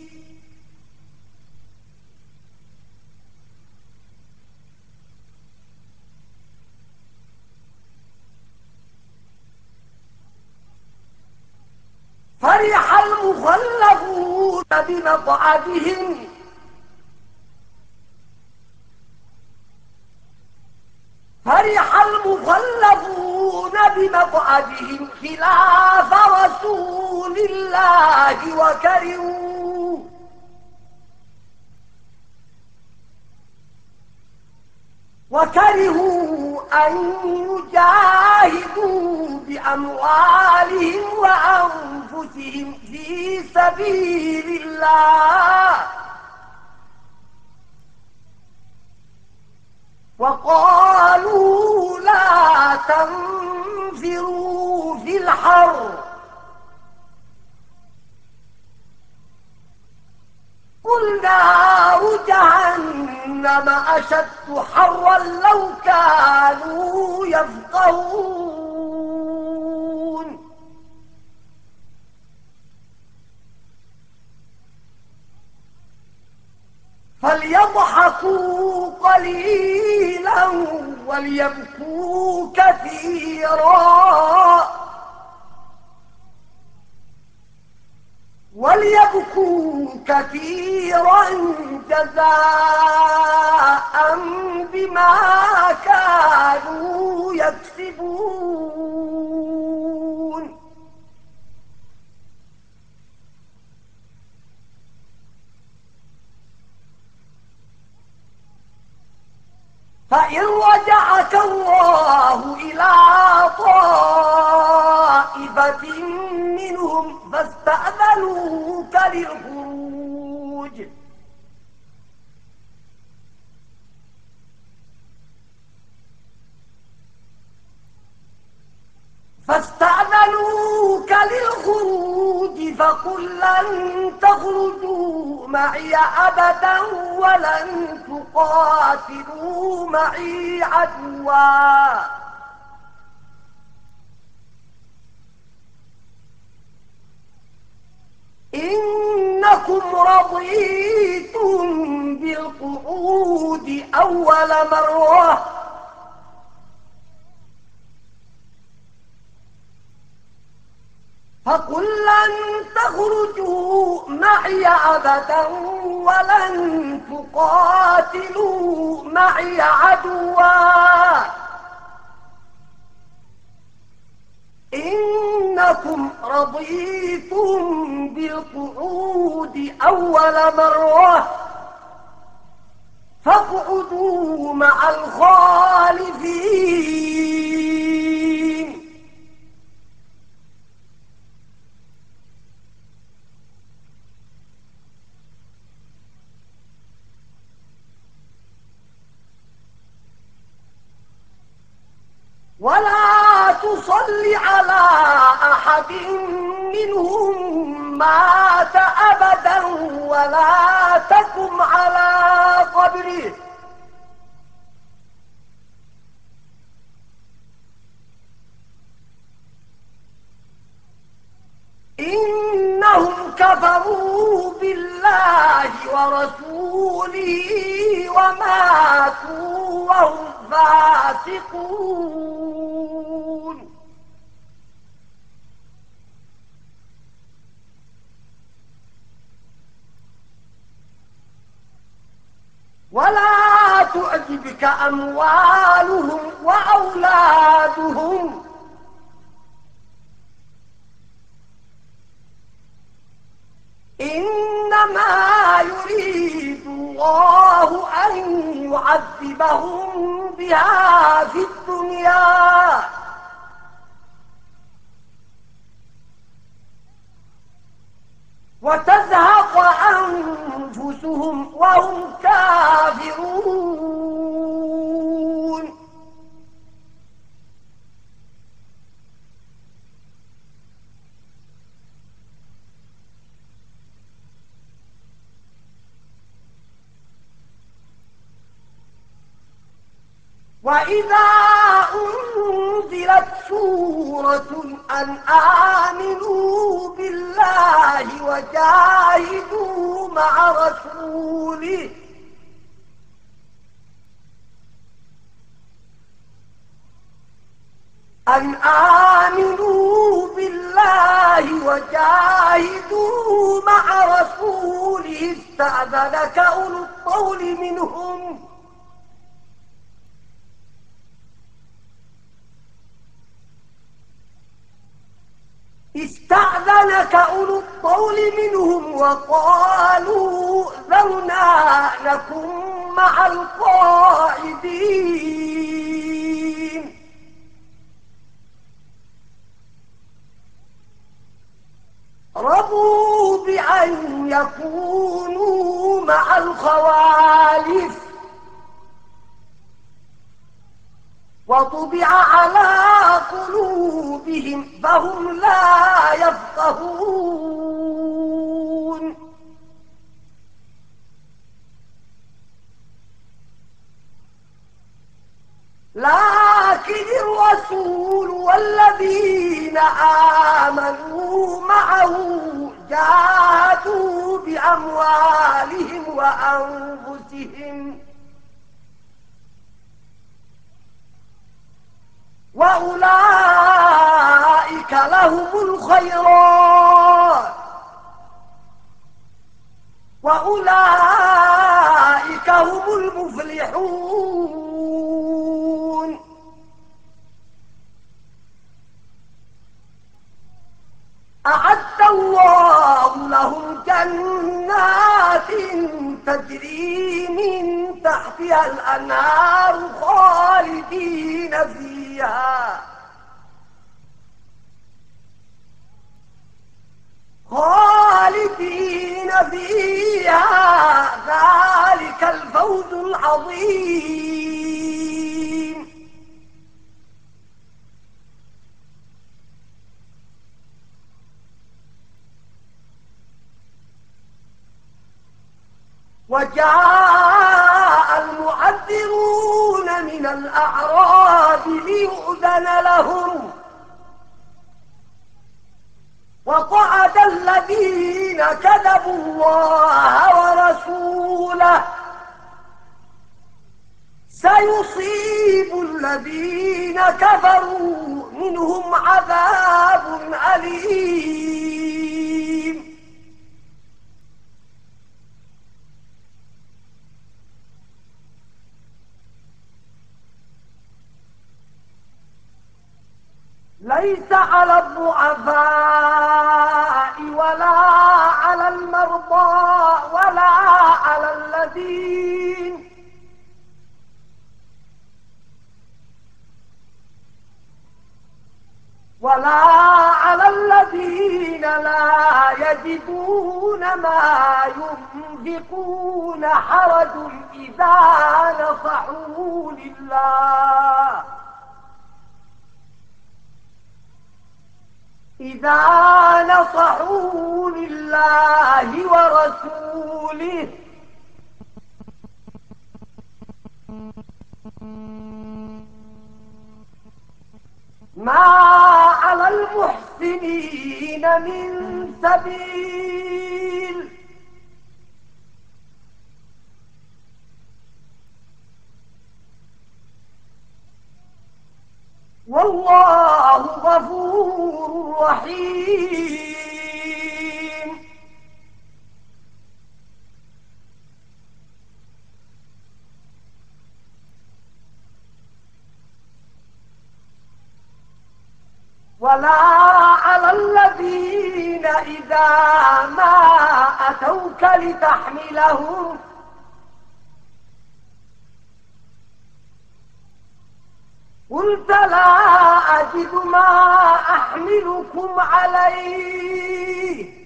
فرح المخلفون بمقعدهم فرح المخلفون بمقعدهم خلاف رسول الله وكرهوا وكرهوا أن يجاهدوا بأموالهم وأنفسهم في سبيل الله وقالوا لا تنفروا في الحر قل نار جهنم أشد حرا لو كانوا يفقهون. فليضحكوا قليلا وليبكوا كثيرا وليبكوا كثيرا جزاء بما كانوا يكسبون. فإن رجعك الله إلى طائفة منهم فاستأذنوك للخروج فاستأذنوك للخروج فقل لن تخرجوا معي أبدا ولن تقاتلوا معي عدوا إنكم رضيتم بالقعود أول مرة فقل لن تخرجوا معي أبدا ولن تقاتلوا معي عدوا إنكم رضيتم بالقعود أول مرة فاقعدوا مع الخالفين. ولا تصل على أحد منهم مات أبدا ولا تقم على قبره إنهم كفروا بالله ورسوله وماتوا وهم فاسقون. ولا تعجبك أموالهم وأولادهم إنما يريد الله أن يعذبهم بها في الدنيا وتزهق أنفسهم وهم كافرون. وإذا أنزلت سورة أن آمنوا بالله وجاهدوا مع رسوله أن آمنوا بالله وجاهدوا مع رسوله استأذنك أولو الطول منهم استأذنك أولو الطول منهم وقالوا ذرنا نكن مع القاعدين رضوا بأن يكونوا مع الخوالف وطبع على قلوبهم فهم لا يفقهون. لكن الرسول والذين آمنوا معه جاهدوا بأموالهم وأنفسهم وأولئك لهم الخيرات وأولئك هم المفلحون. أعد الله لهم جنات تجري من تحتها الأنهار خالدين فيها خالدين فيها ذلك الفوز العظيم. وجاء المعذرون من الأعراب ليؤذن لهم وقعد الذين كذبوا الله ورسوله سيصيب الذين كفروا منهم عذاب أليم. ليس على الضعفاء ولا على المرضى ولا على الذين ولا على الذين لا يجدون ما ينفقون حرج إذا نصحوا لله إذا نصحوا لله ورسوله ما على المحسنين من سبيل والله غفور رحيم. ولا على الذين إذا ما أتوك لتحملهم قلت لا أجد ما أحملكم عليه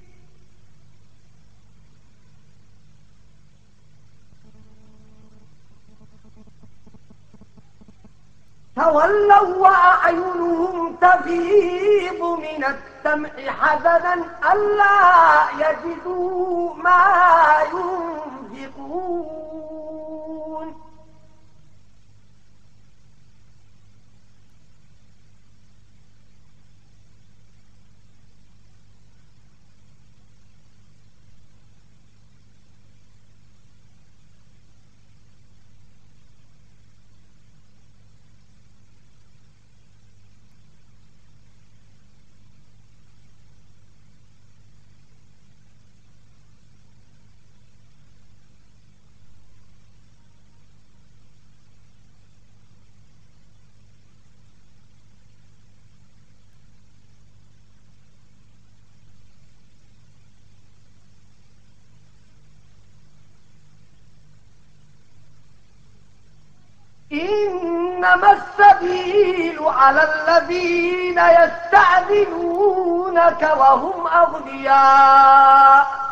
تولوا وأعينهم تفيض من الدمع حزنا ألا يجدوا ما ينفقون إنما السبيل على الذين يستأذنونك وهم أغنياء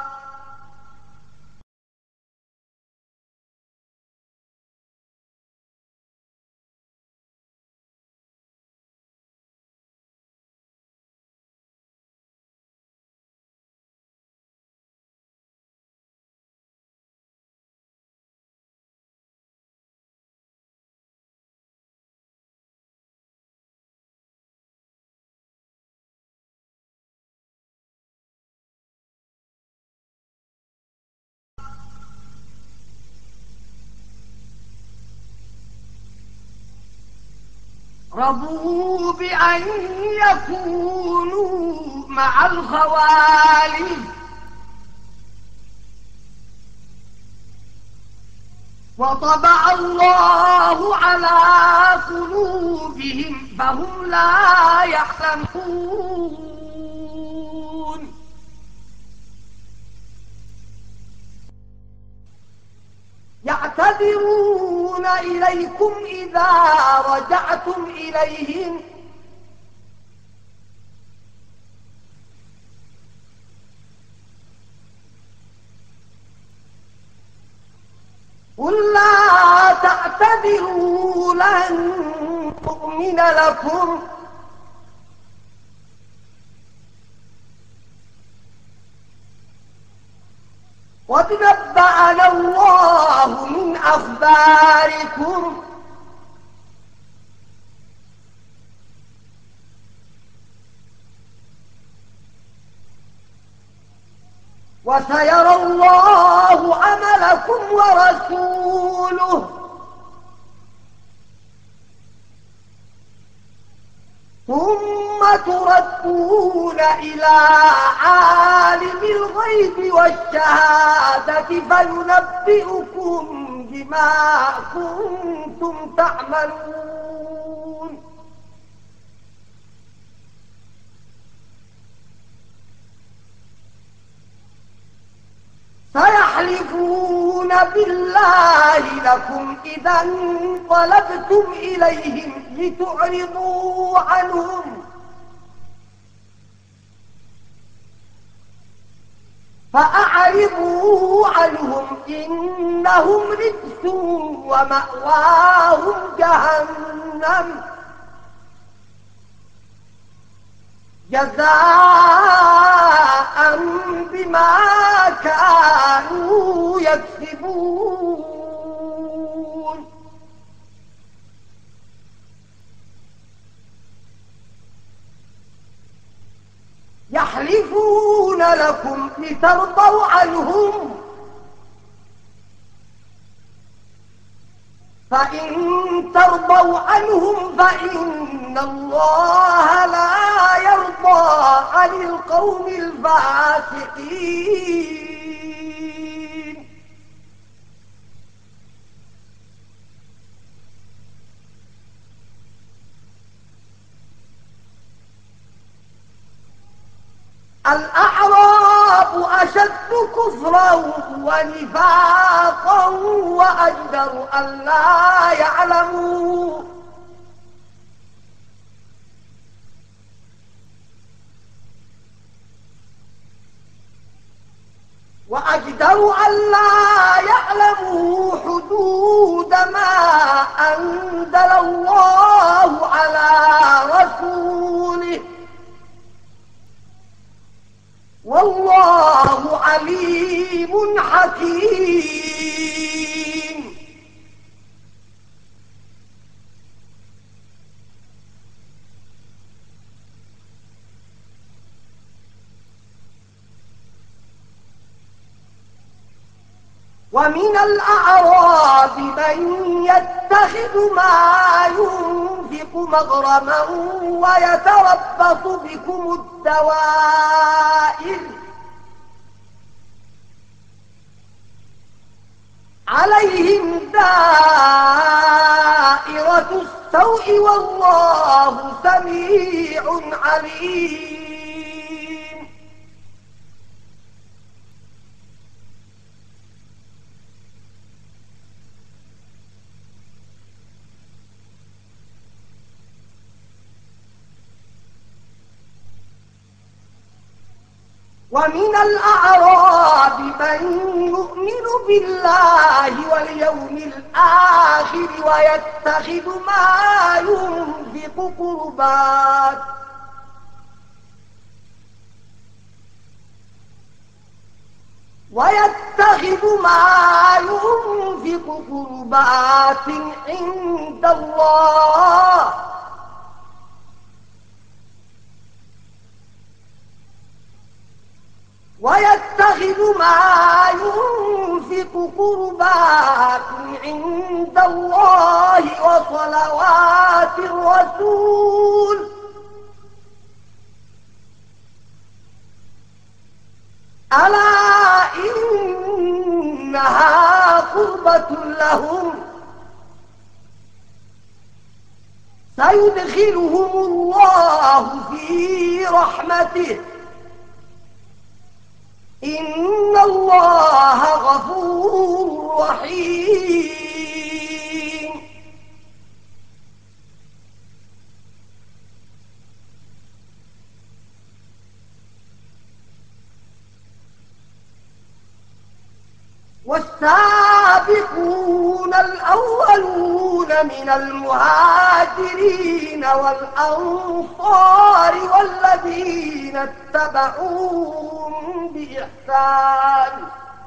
رضوا بأن يكونوا مع الخوالف وطبع الله على قلوبهم فهم لا يعلمون يعتذرون إليكم إذا رجعتم إليهم قل لا تعتذروا لن نؤمن لكم قد نبأنا الله من أخباركم وسيرى الله عملكم ورسوله ثم تردون إلى عالم الغيب والشهادة فينبئكم بما كنتم تعملون سيحلفون بالله لكم إذا انقلبتم إليهم لتعرضوا عنهم فأعرضوا عنهم إنهم رجس ومأواهم جهنم جزاء بما كانوا يكسبون يحلفون لكم لترضوا عنهم فإن ترضوا عنهم فإن الله لا يرضى عن القوم الفاسقين الأعراب أشد كفرا ونفاقا وأجدر أن لا يعلموا وأجدر أن لا يعلموا حدود ما أنزل الله على رسوله والله عليم حكيم ومن الأعراب من يتخذ ما ينفق مغرما ويتربص بكم الدوائر عليهم دائرة السوء والله سميع عليم ومن الأعراب من يؤمن بالله واليوم الآخر ويتخذ ما ينفق قربات ويتخذ ما ينفق قربات عند الله ويتخذ ما ينفق قربات عند الله وصلوات الرسول ألا إنها قربة لهم سيدخلهم الله في رحمته إن الله غفور رحيم والسابقون الأولون من المهاجرين والأنصار والذين اتبعوهم بإحسان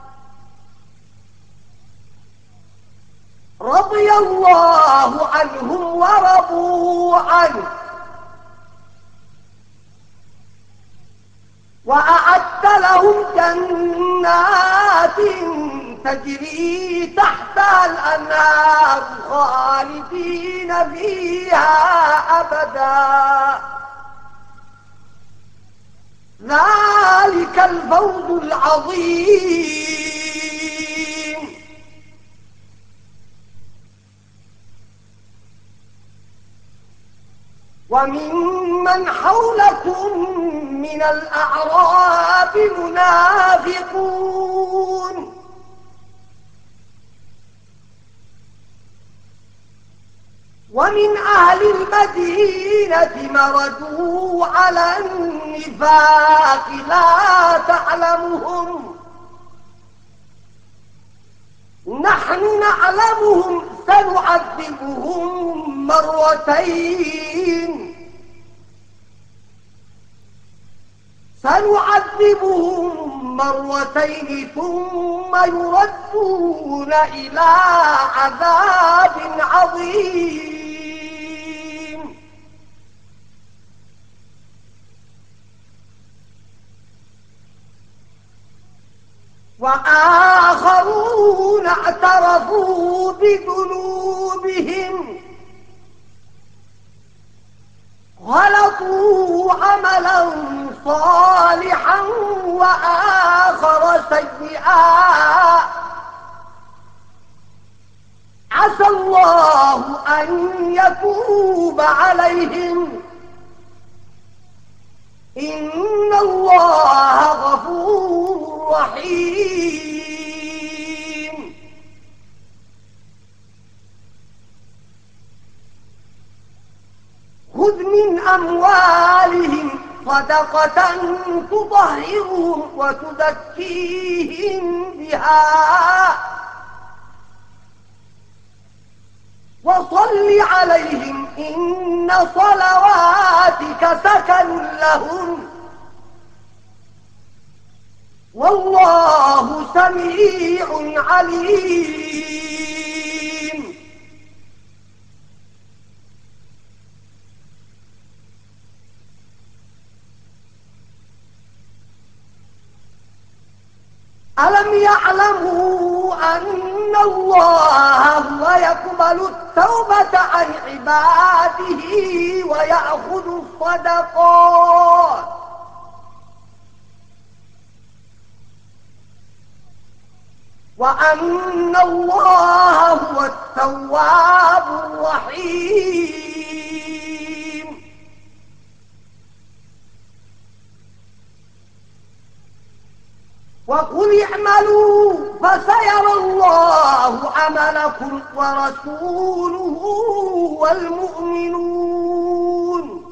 رضي الله عنهم ورضوا عنه وأعدت لهم جنات تجري تحتها الأنهار خالدين فيها أبدا. ذلك الفوز العظيم. وممن حولكم من الأعراب منافقون ومن أهل المدينة مردوا على النفاق لا تعلمهم نحن نعلمهم سنعذبهم مرتين سنعذبهم مرتين ثم يردون إلى عذاب عظيم. وآخرون اعترفوا بذنوبهم غلطوا عملا صالحا وآخر سيئا عسى الله أن يتوب عليهم إن الله غفور رحيم. خذ من أموالهم صدقة تطهرهم وتزكيهم بها وصل عليهم إن صلواتك سكن لهم والله سميع عليم. ألم يعلموا أن الله هو يقبل التوبة عن عباده ويأخذ الصدقات وأن الله هو التواب الرحيم. وقل اعملوا فسيرى الله عملكم ورسوله والمؤمنون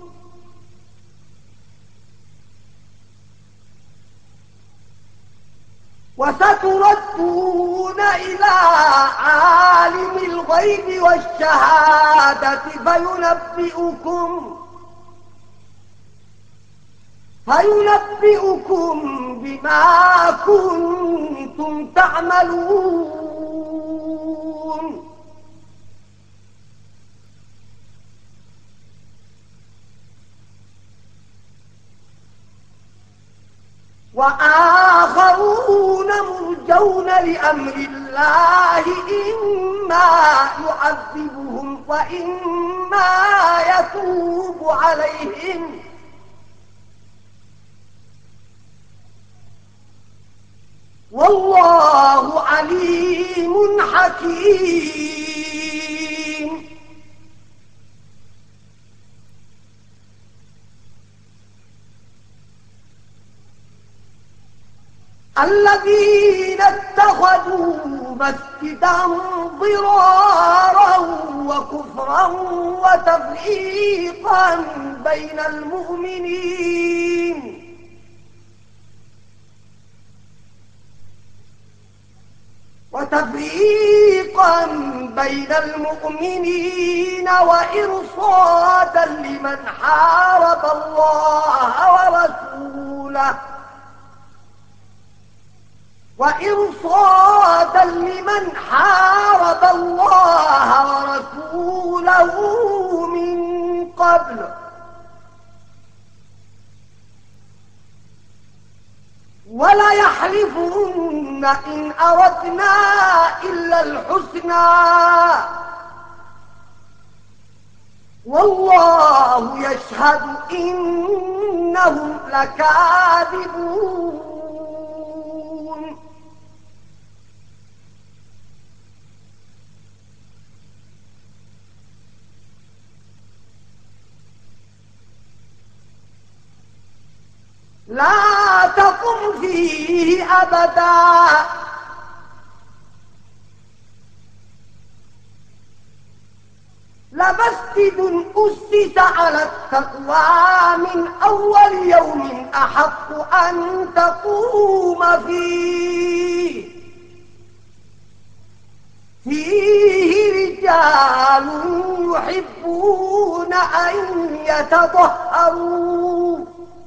وستردون إلى عالم الغيب والشهادة فينبئكم فينبئكم بما كنتم تعملون. وآخرون مرجون لأمر الله إما يعذبهم وإما يتوب عليهم والله عليم حكيم. الذين اتخذوا مسجدا ضرارا وكفرا وتفريقا بين المؤمنين وتفريقا بين المؤمنين وإرصادا لمن حارب الله ورسوله وإرصادا لمن حارب الله ورسوله من قبل يحلفون إن أردنا إلا الحسنى والله يشهد إنهم لكاذبون لا تقم فيه أبدا لمسجد أسس على التقوى من أول يوم أحق أن تقوم فيه فيه رجال يحبون أن يتطهروا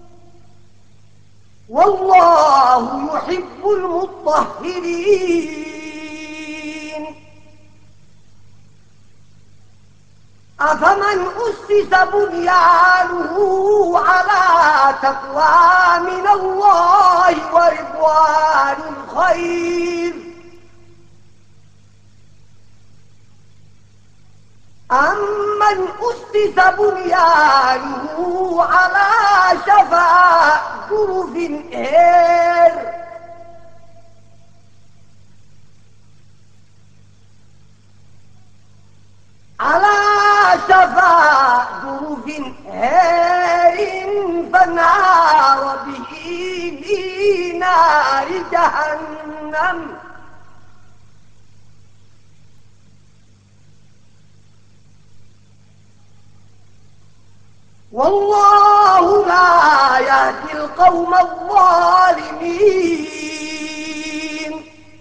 والله يحب المطهرين أفمن أسس بنيانه على تقوى من الله ورضوان خير أمن أسس بنيانه على شفا جرف هير على شفا جرف هير فانهار به في نار جهنم والله لا يهدي القوم الظالمين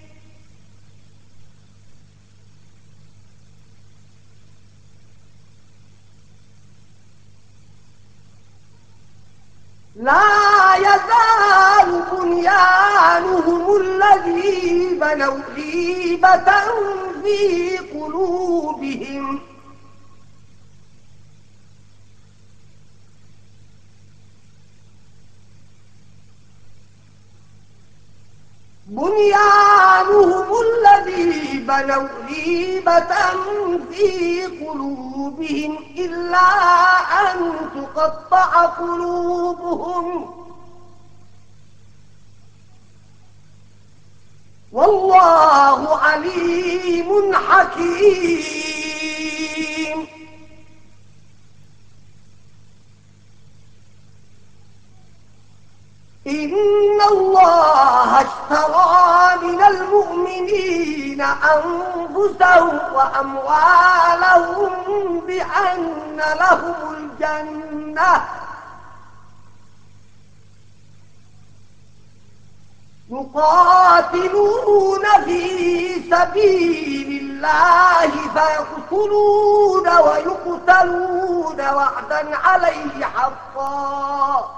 لا يزال بنيانهم الذي بنوا ريبة في قلوبهم بنيانهم الذي بنوا ريبة في قلوبهم إلا أن تقطع قلوبهم والله عليم حكيم إن الله اشترى من المؤمنين أنفسهم وأموالهم بأن لهم الجنة يقاتلون في سبيل الله فيقتلون ويقتلون وعدا عليه حقا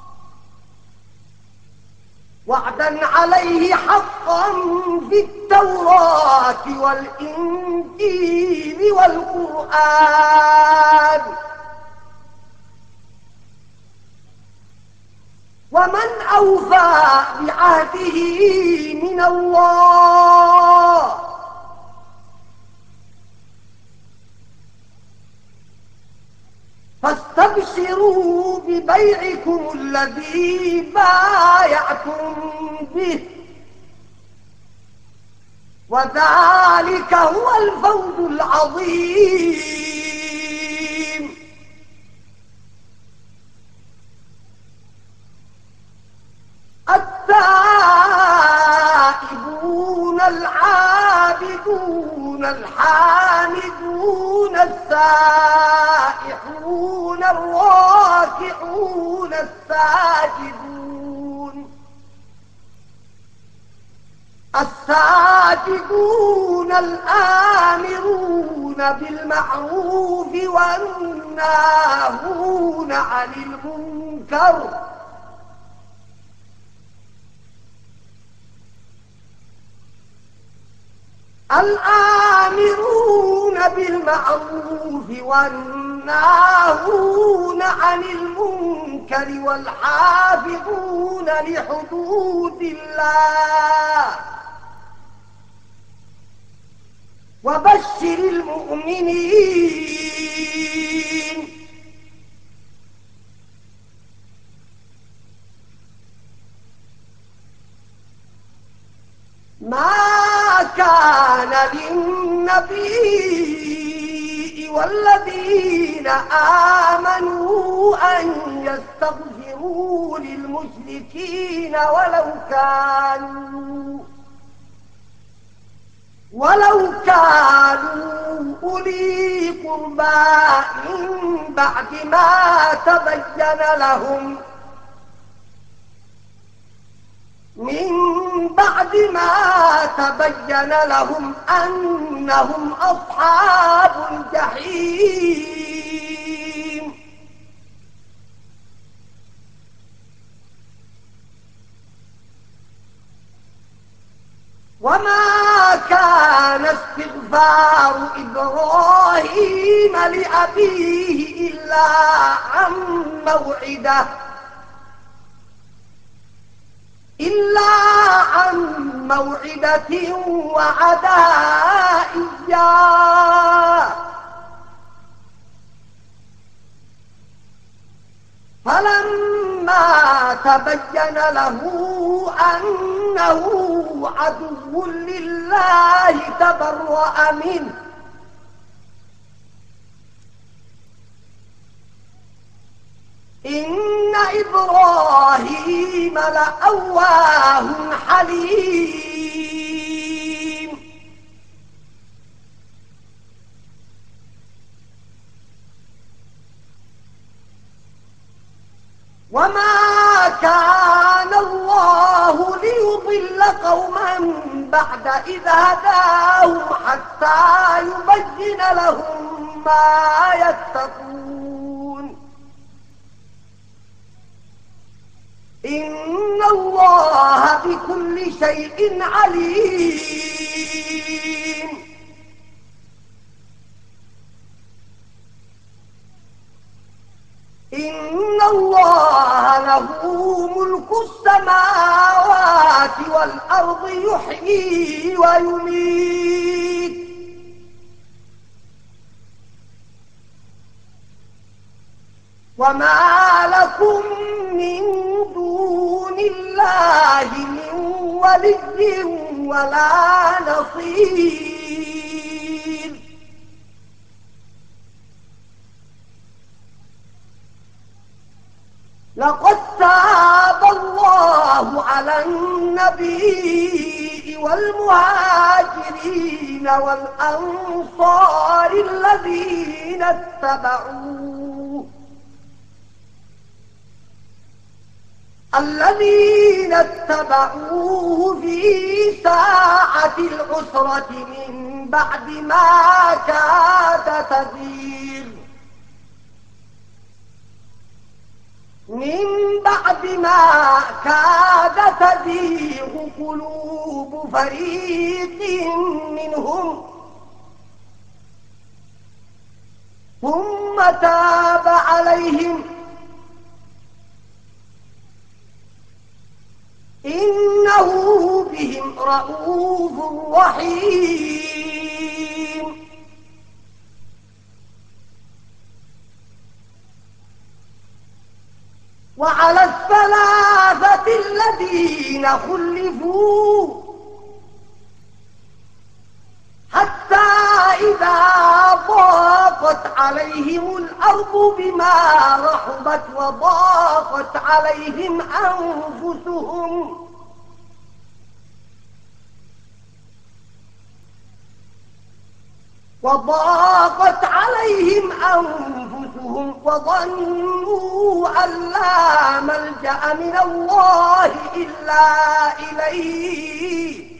وعدا عليه حقا في التوراة والإنجيل والقرآن ومن أوفى بعهده من الله فاستبشروا ببيعكم الذي بايعتم به وذلك هو الفوز العظيم التائبون العابدون الحامدون السائحون الراكعون الساجدون الساجدون الآمرون بالمعروف والناهون عن المنكر الآمرون بالمعروف والناهون والناهون عن المنكر والحافظون لحدود الله وبشر المؤمنين. ما كان للنبي والذين آمنوا أن يستغفروا للمشركين ولو كانوا ولو كانوا أولي قربى من بعد ما تبين لهم من بعد ما تبين لهم أنهم أصحاب الجحيم. وما كان استغفار إبراهيم لأبيه إلا عن موعده إلا عن موعدة وعدها إياه فلما تبين له أنه عدو لله تبرأ منه. إن إبراهيم لأواه حليم. وما كان الله ليضل قوما بعد إذ هداهم حتى يبين لهم ما يتقون. إن الله بكل شيء عليم. إن الله له ملك السماوات والأرض يحيي ويميت وما لكم من دون الله من ولي ولا نصير. لقد تاب الله على النبي والمهاجرين والأنصار الذين اتبعوه الذين اتبعوه في ساعة العسرة من بعد ما كاد تزيغ من بعد ما كاد تزيغ قلوب فريق منهم ثم تاب عليهم إنه بهم رؤوف رحيم. وعلى الثلاثة الذين خلفوا حتى إذا ضاقت عليهم الأرض بما رحبت وضاقت عليهم أنفسهم وضاقت عليهم أنفسهم وظنوا أن لا ملجأ من الله إلا إليه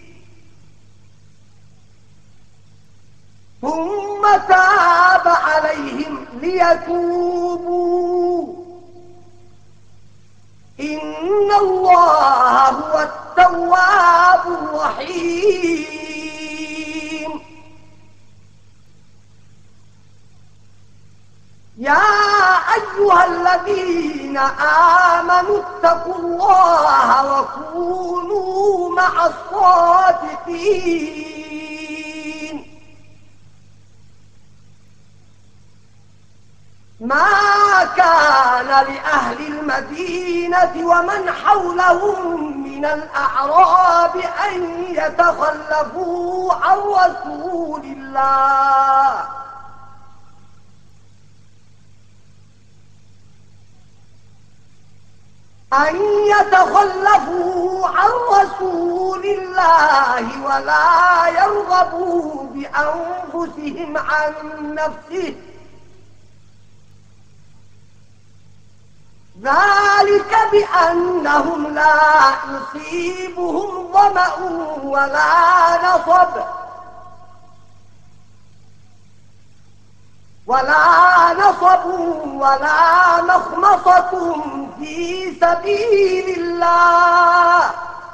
ثم تاب عليهم ليتوبوا إن الله هو التواب الرحيم. يا أيها الذين آمنوا اتقوا الله وكونوا مع الصادقين ما كان لأهل المدينة ومن حولهم من الأعراب أن يتخلفوا عن رسول الله أن يتخلفوا عن رسول الله ولا يرغبوا بأنفسهم عن نفسه ذلك بأنهم لا يصيبهم ظمأ ولا نصب ولا نصب ولا مخمصة في سبيل الله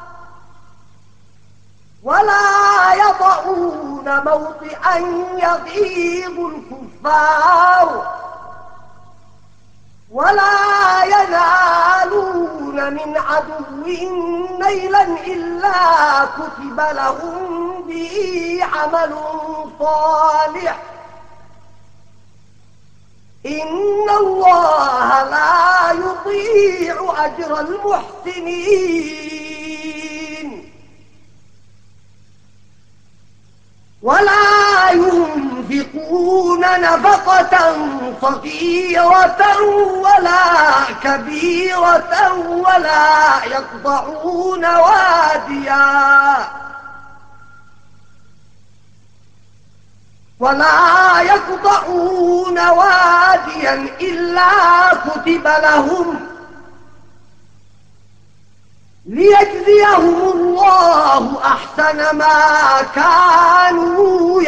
ولا يطؤون موطئا يغيظ الكفار ولا ينالون من عدو نيلا إلا كتب لهم به عمل صالح إن الله لا يضيع أجر المحسنين ولا ينفقون نفقة صغيرة ولا كبيرة ولا يقطعون واديا ولا يقطعون واديا إلا كتب لهم ليجزيهم الله أحسن ما كانوا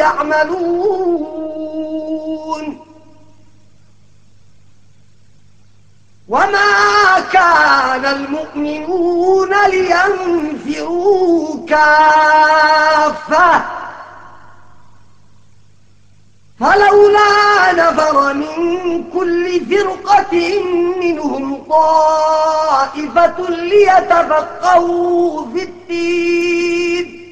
يعملون وما كان المؤمنون لينفروا كافة فلولا نفر من كل فرقة منهم طائفة ليتفقهوا في الدين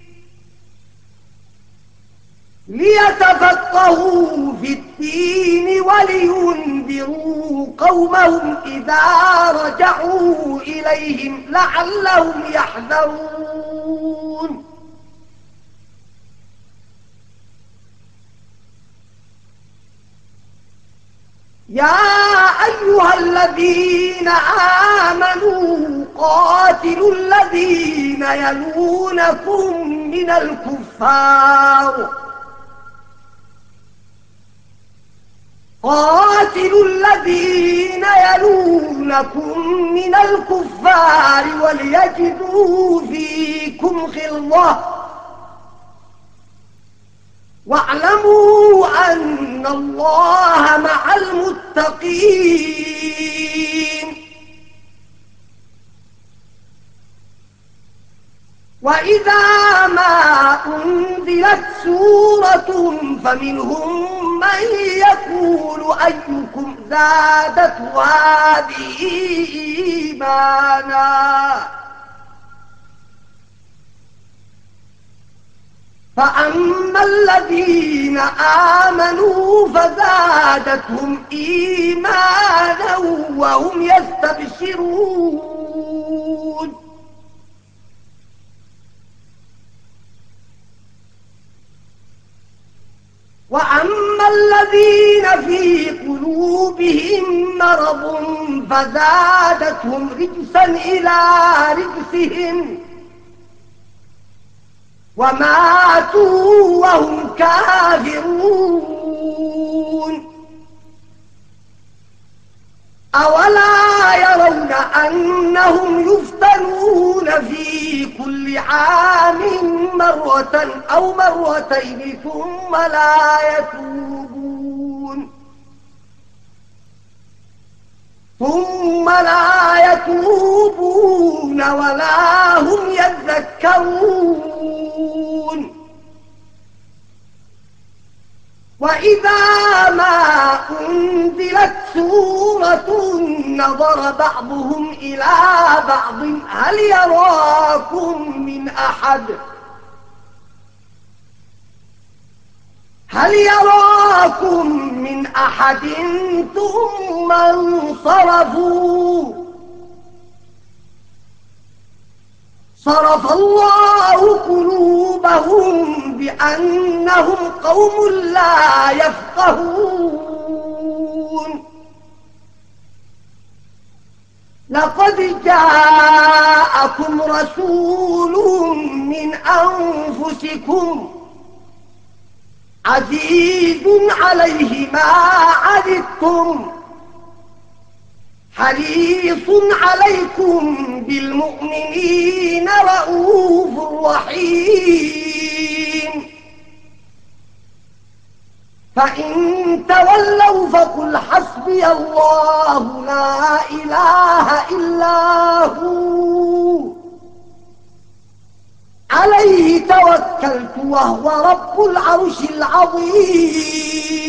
ليتفقهوا في الدين ولينذروا قومهم إذا رجعوا إليهم لعلهم يحذرون يا أيها الذين آمنوا قاتلوا الذين يلونكم من الكفار قاتلوا الذين يلونكم من الكفار وليجدوا فيكم غلظة واعلموا أن الله مع المتقين وإذا ما أنزلت سورة فمنهم من يقول أيكم زادته هذه إيمانا فأما الذين آمنوا فزادتهم إيمانا وهم يستبشرون وأما الذين في قلوبهم مرض فزادتهم رجسا إلى رجسهم وماتوا وهم كافرون أولا يرون أنهم يفتنون في كل عام مرة أو مرتين ثم لا يتوبون ثم لا يتوبون ولا هم يذكرون وإذا ما أنزلت سورة نظر بعضهم إلى بعض هل يراكم من أحد هل يراكم من أحد ثم انصرفوا صرف الله قلوبهم بأنهم قوم لا يفقهون لقد جاءكم رسول من أنفسكم عزيز عليه ما عنتم حريص عليكم بالمؤمنين رؤوف رحيم فإن تولوا فقل حسبي الله لا إله إلا هو عليه توكلت وهو رب العرش العظيم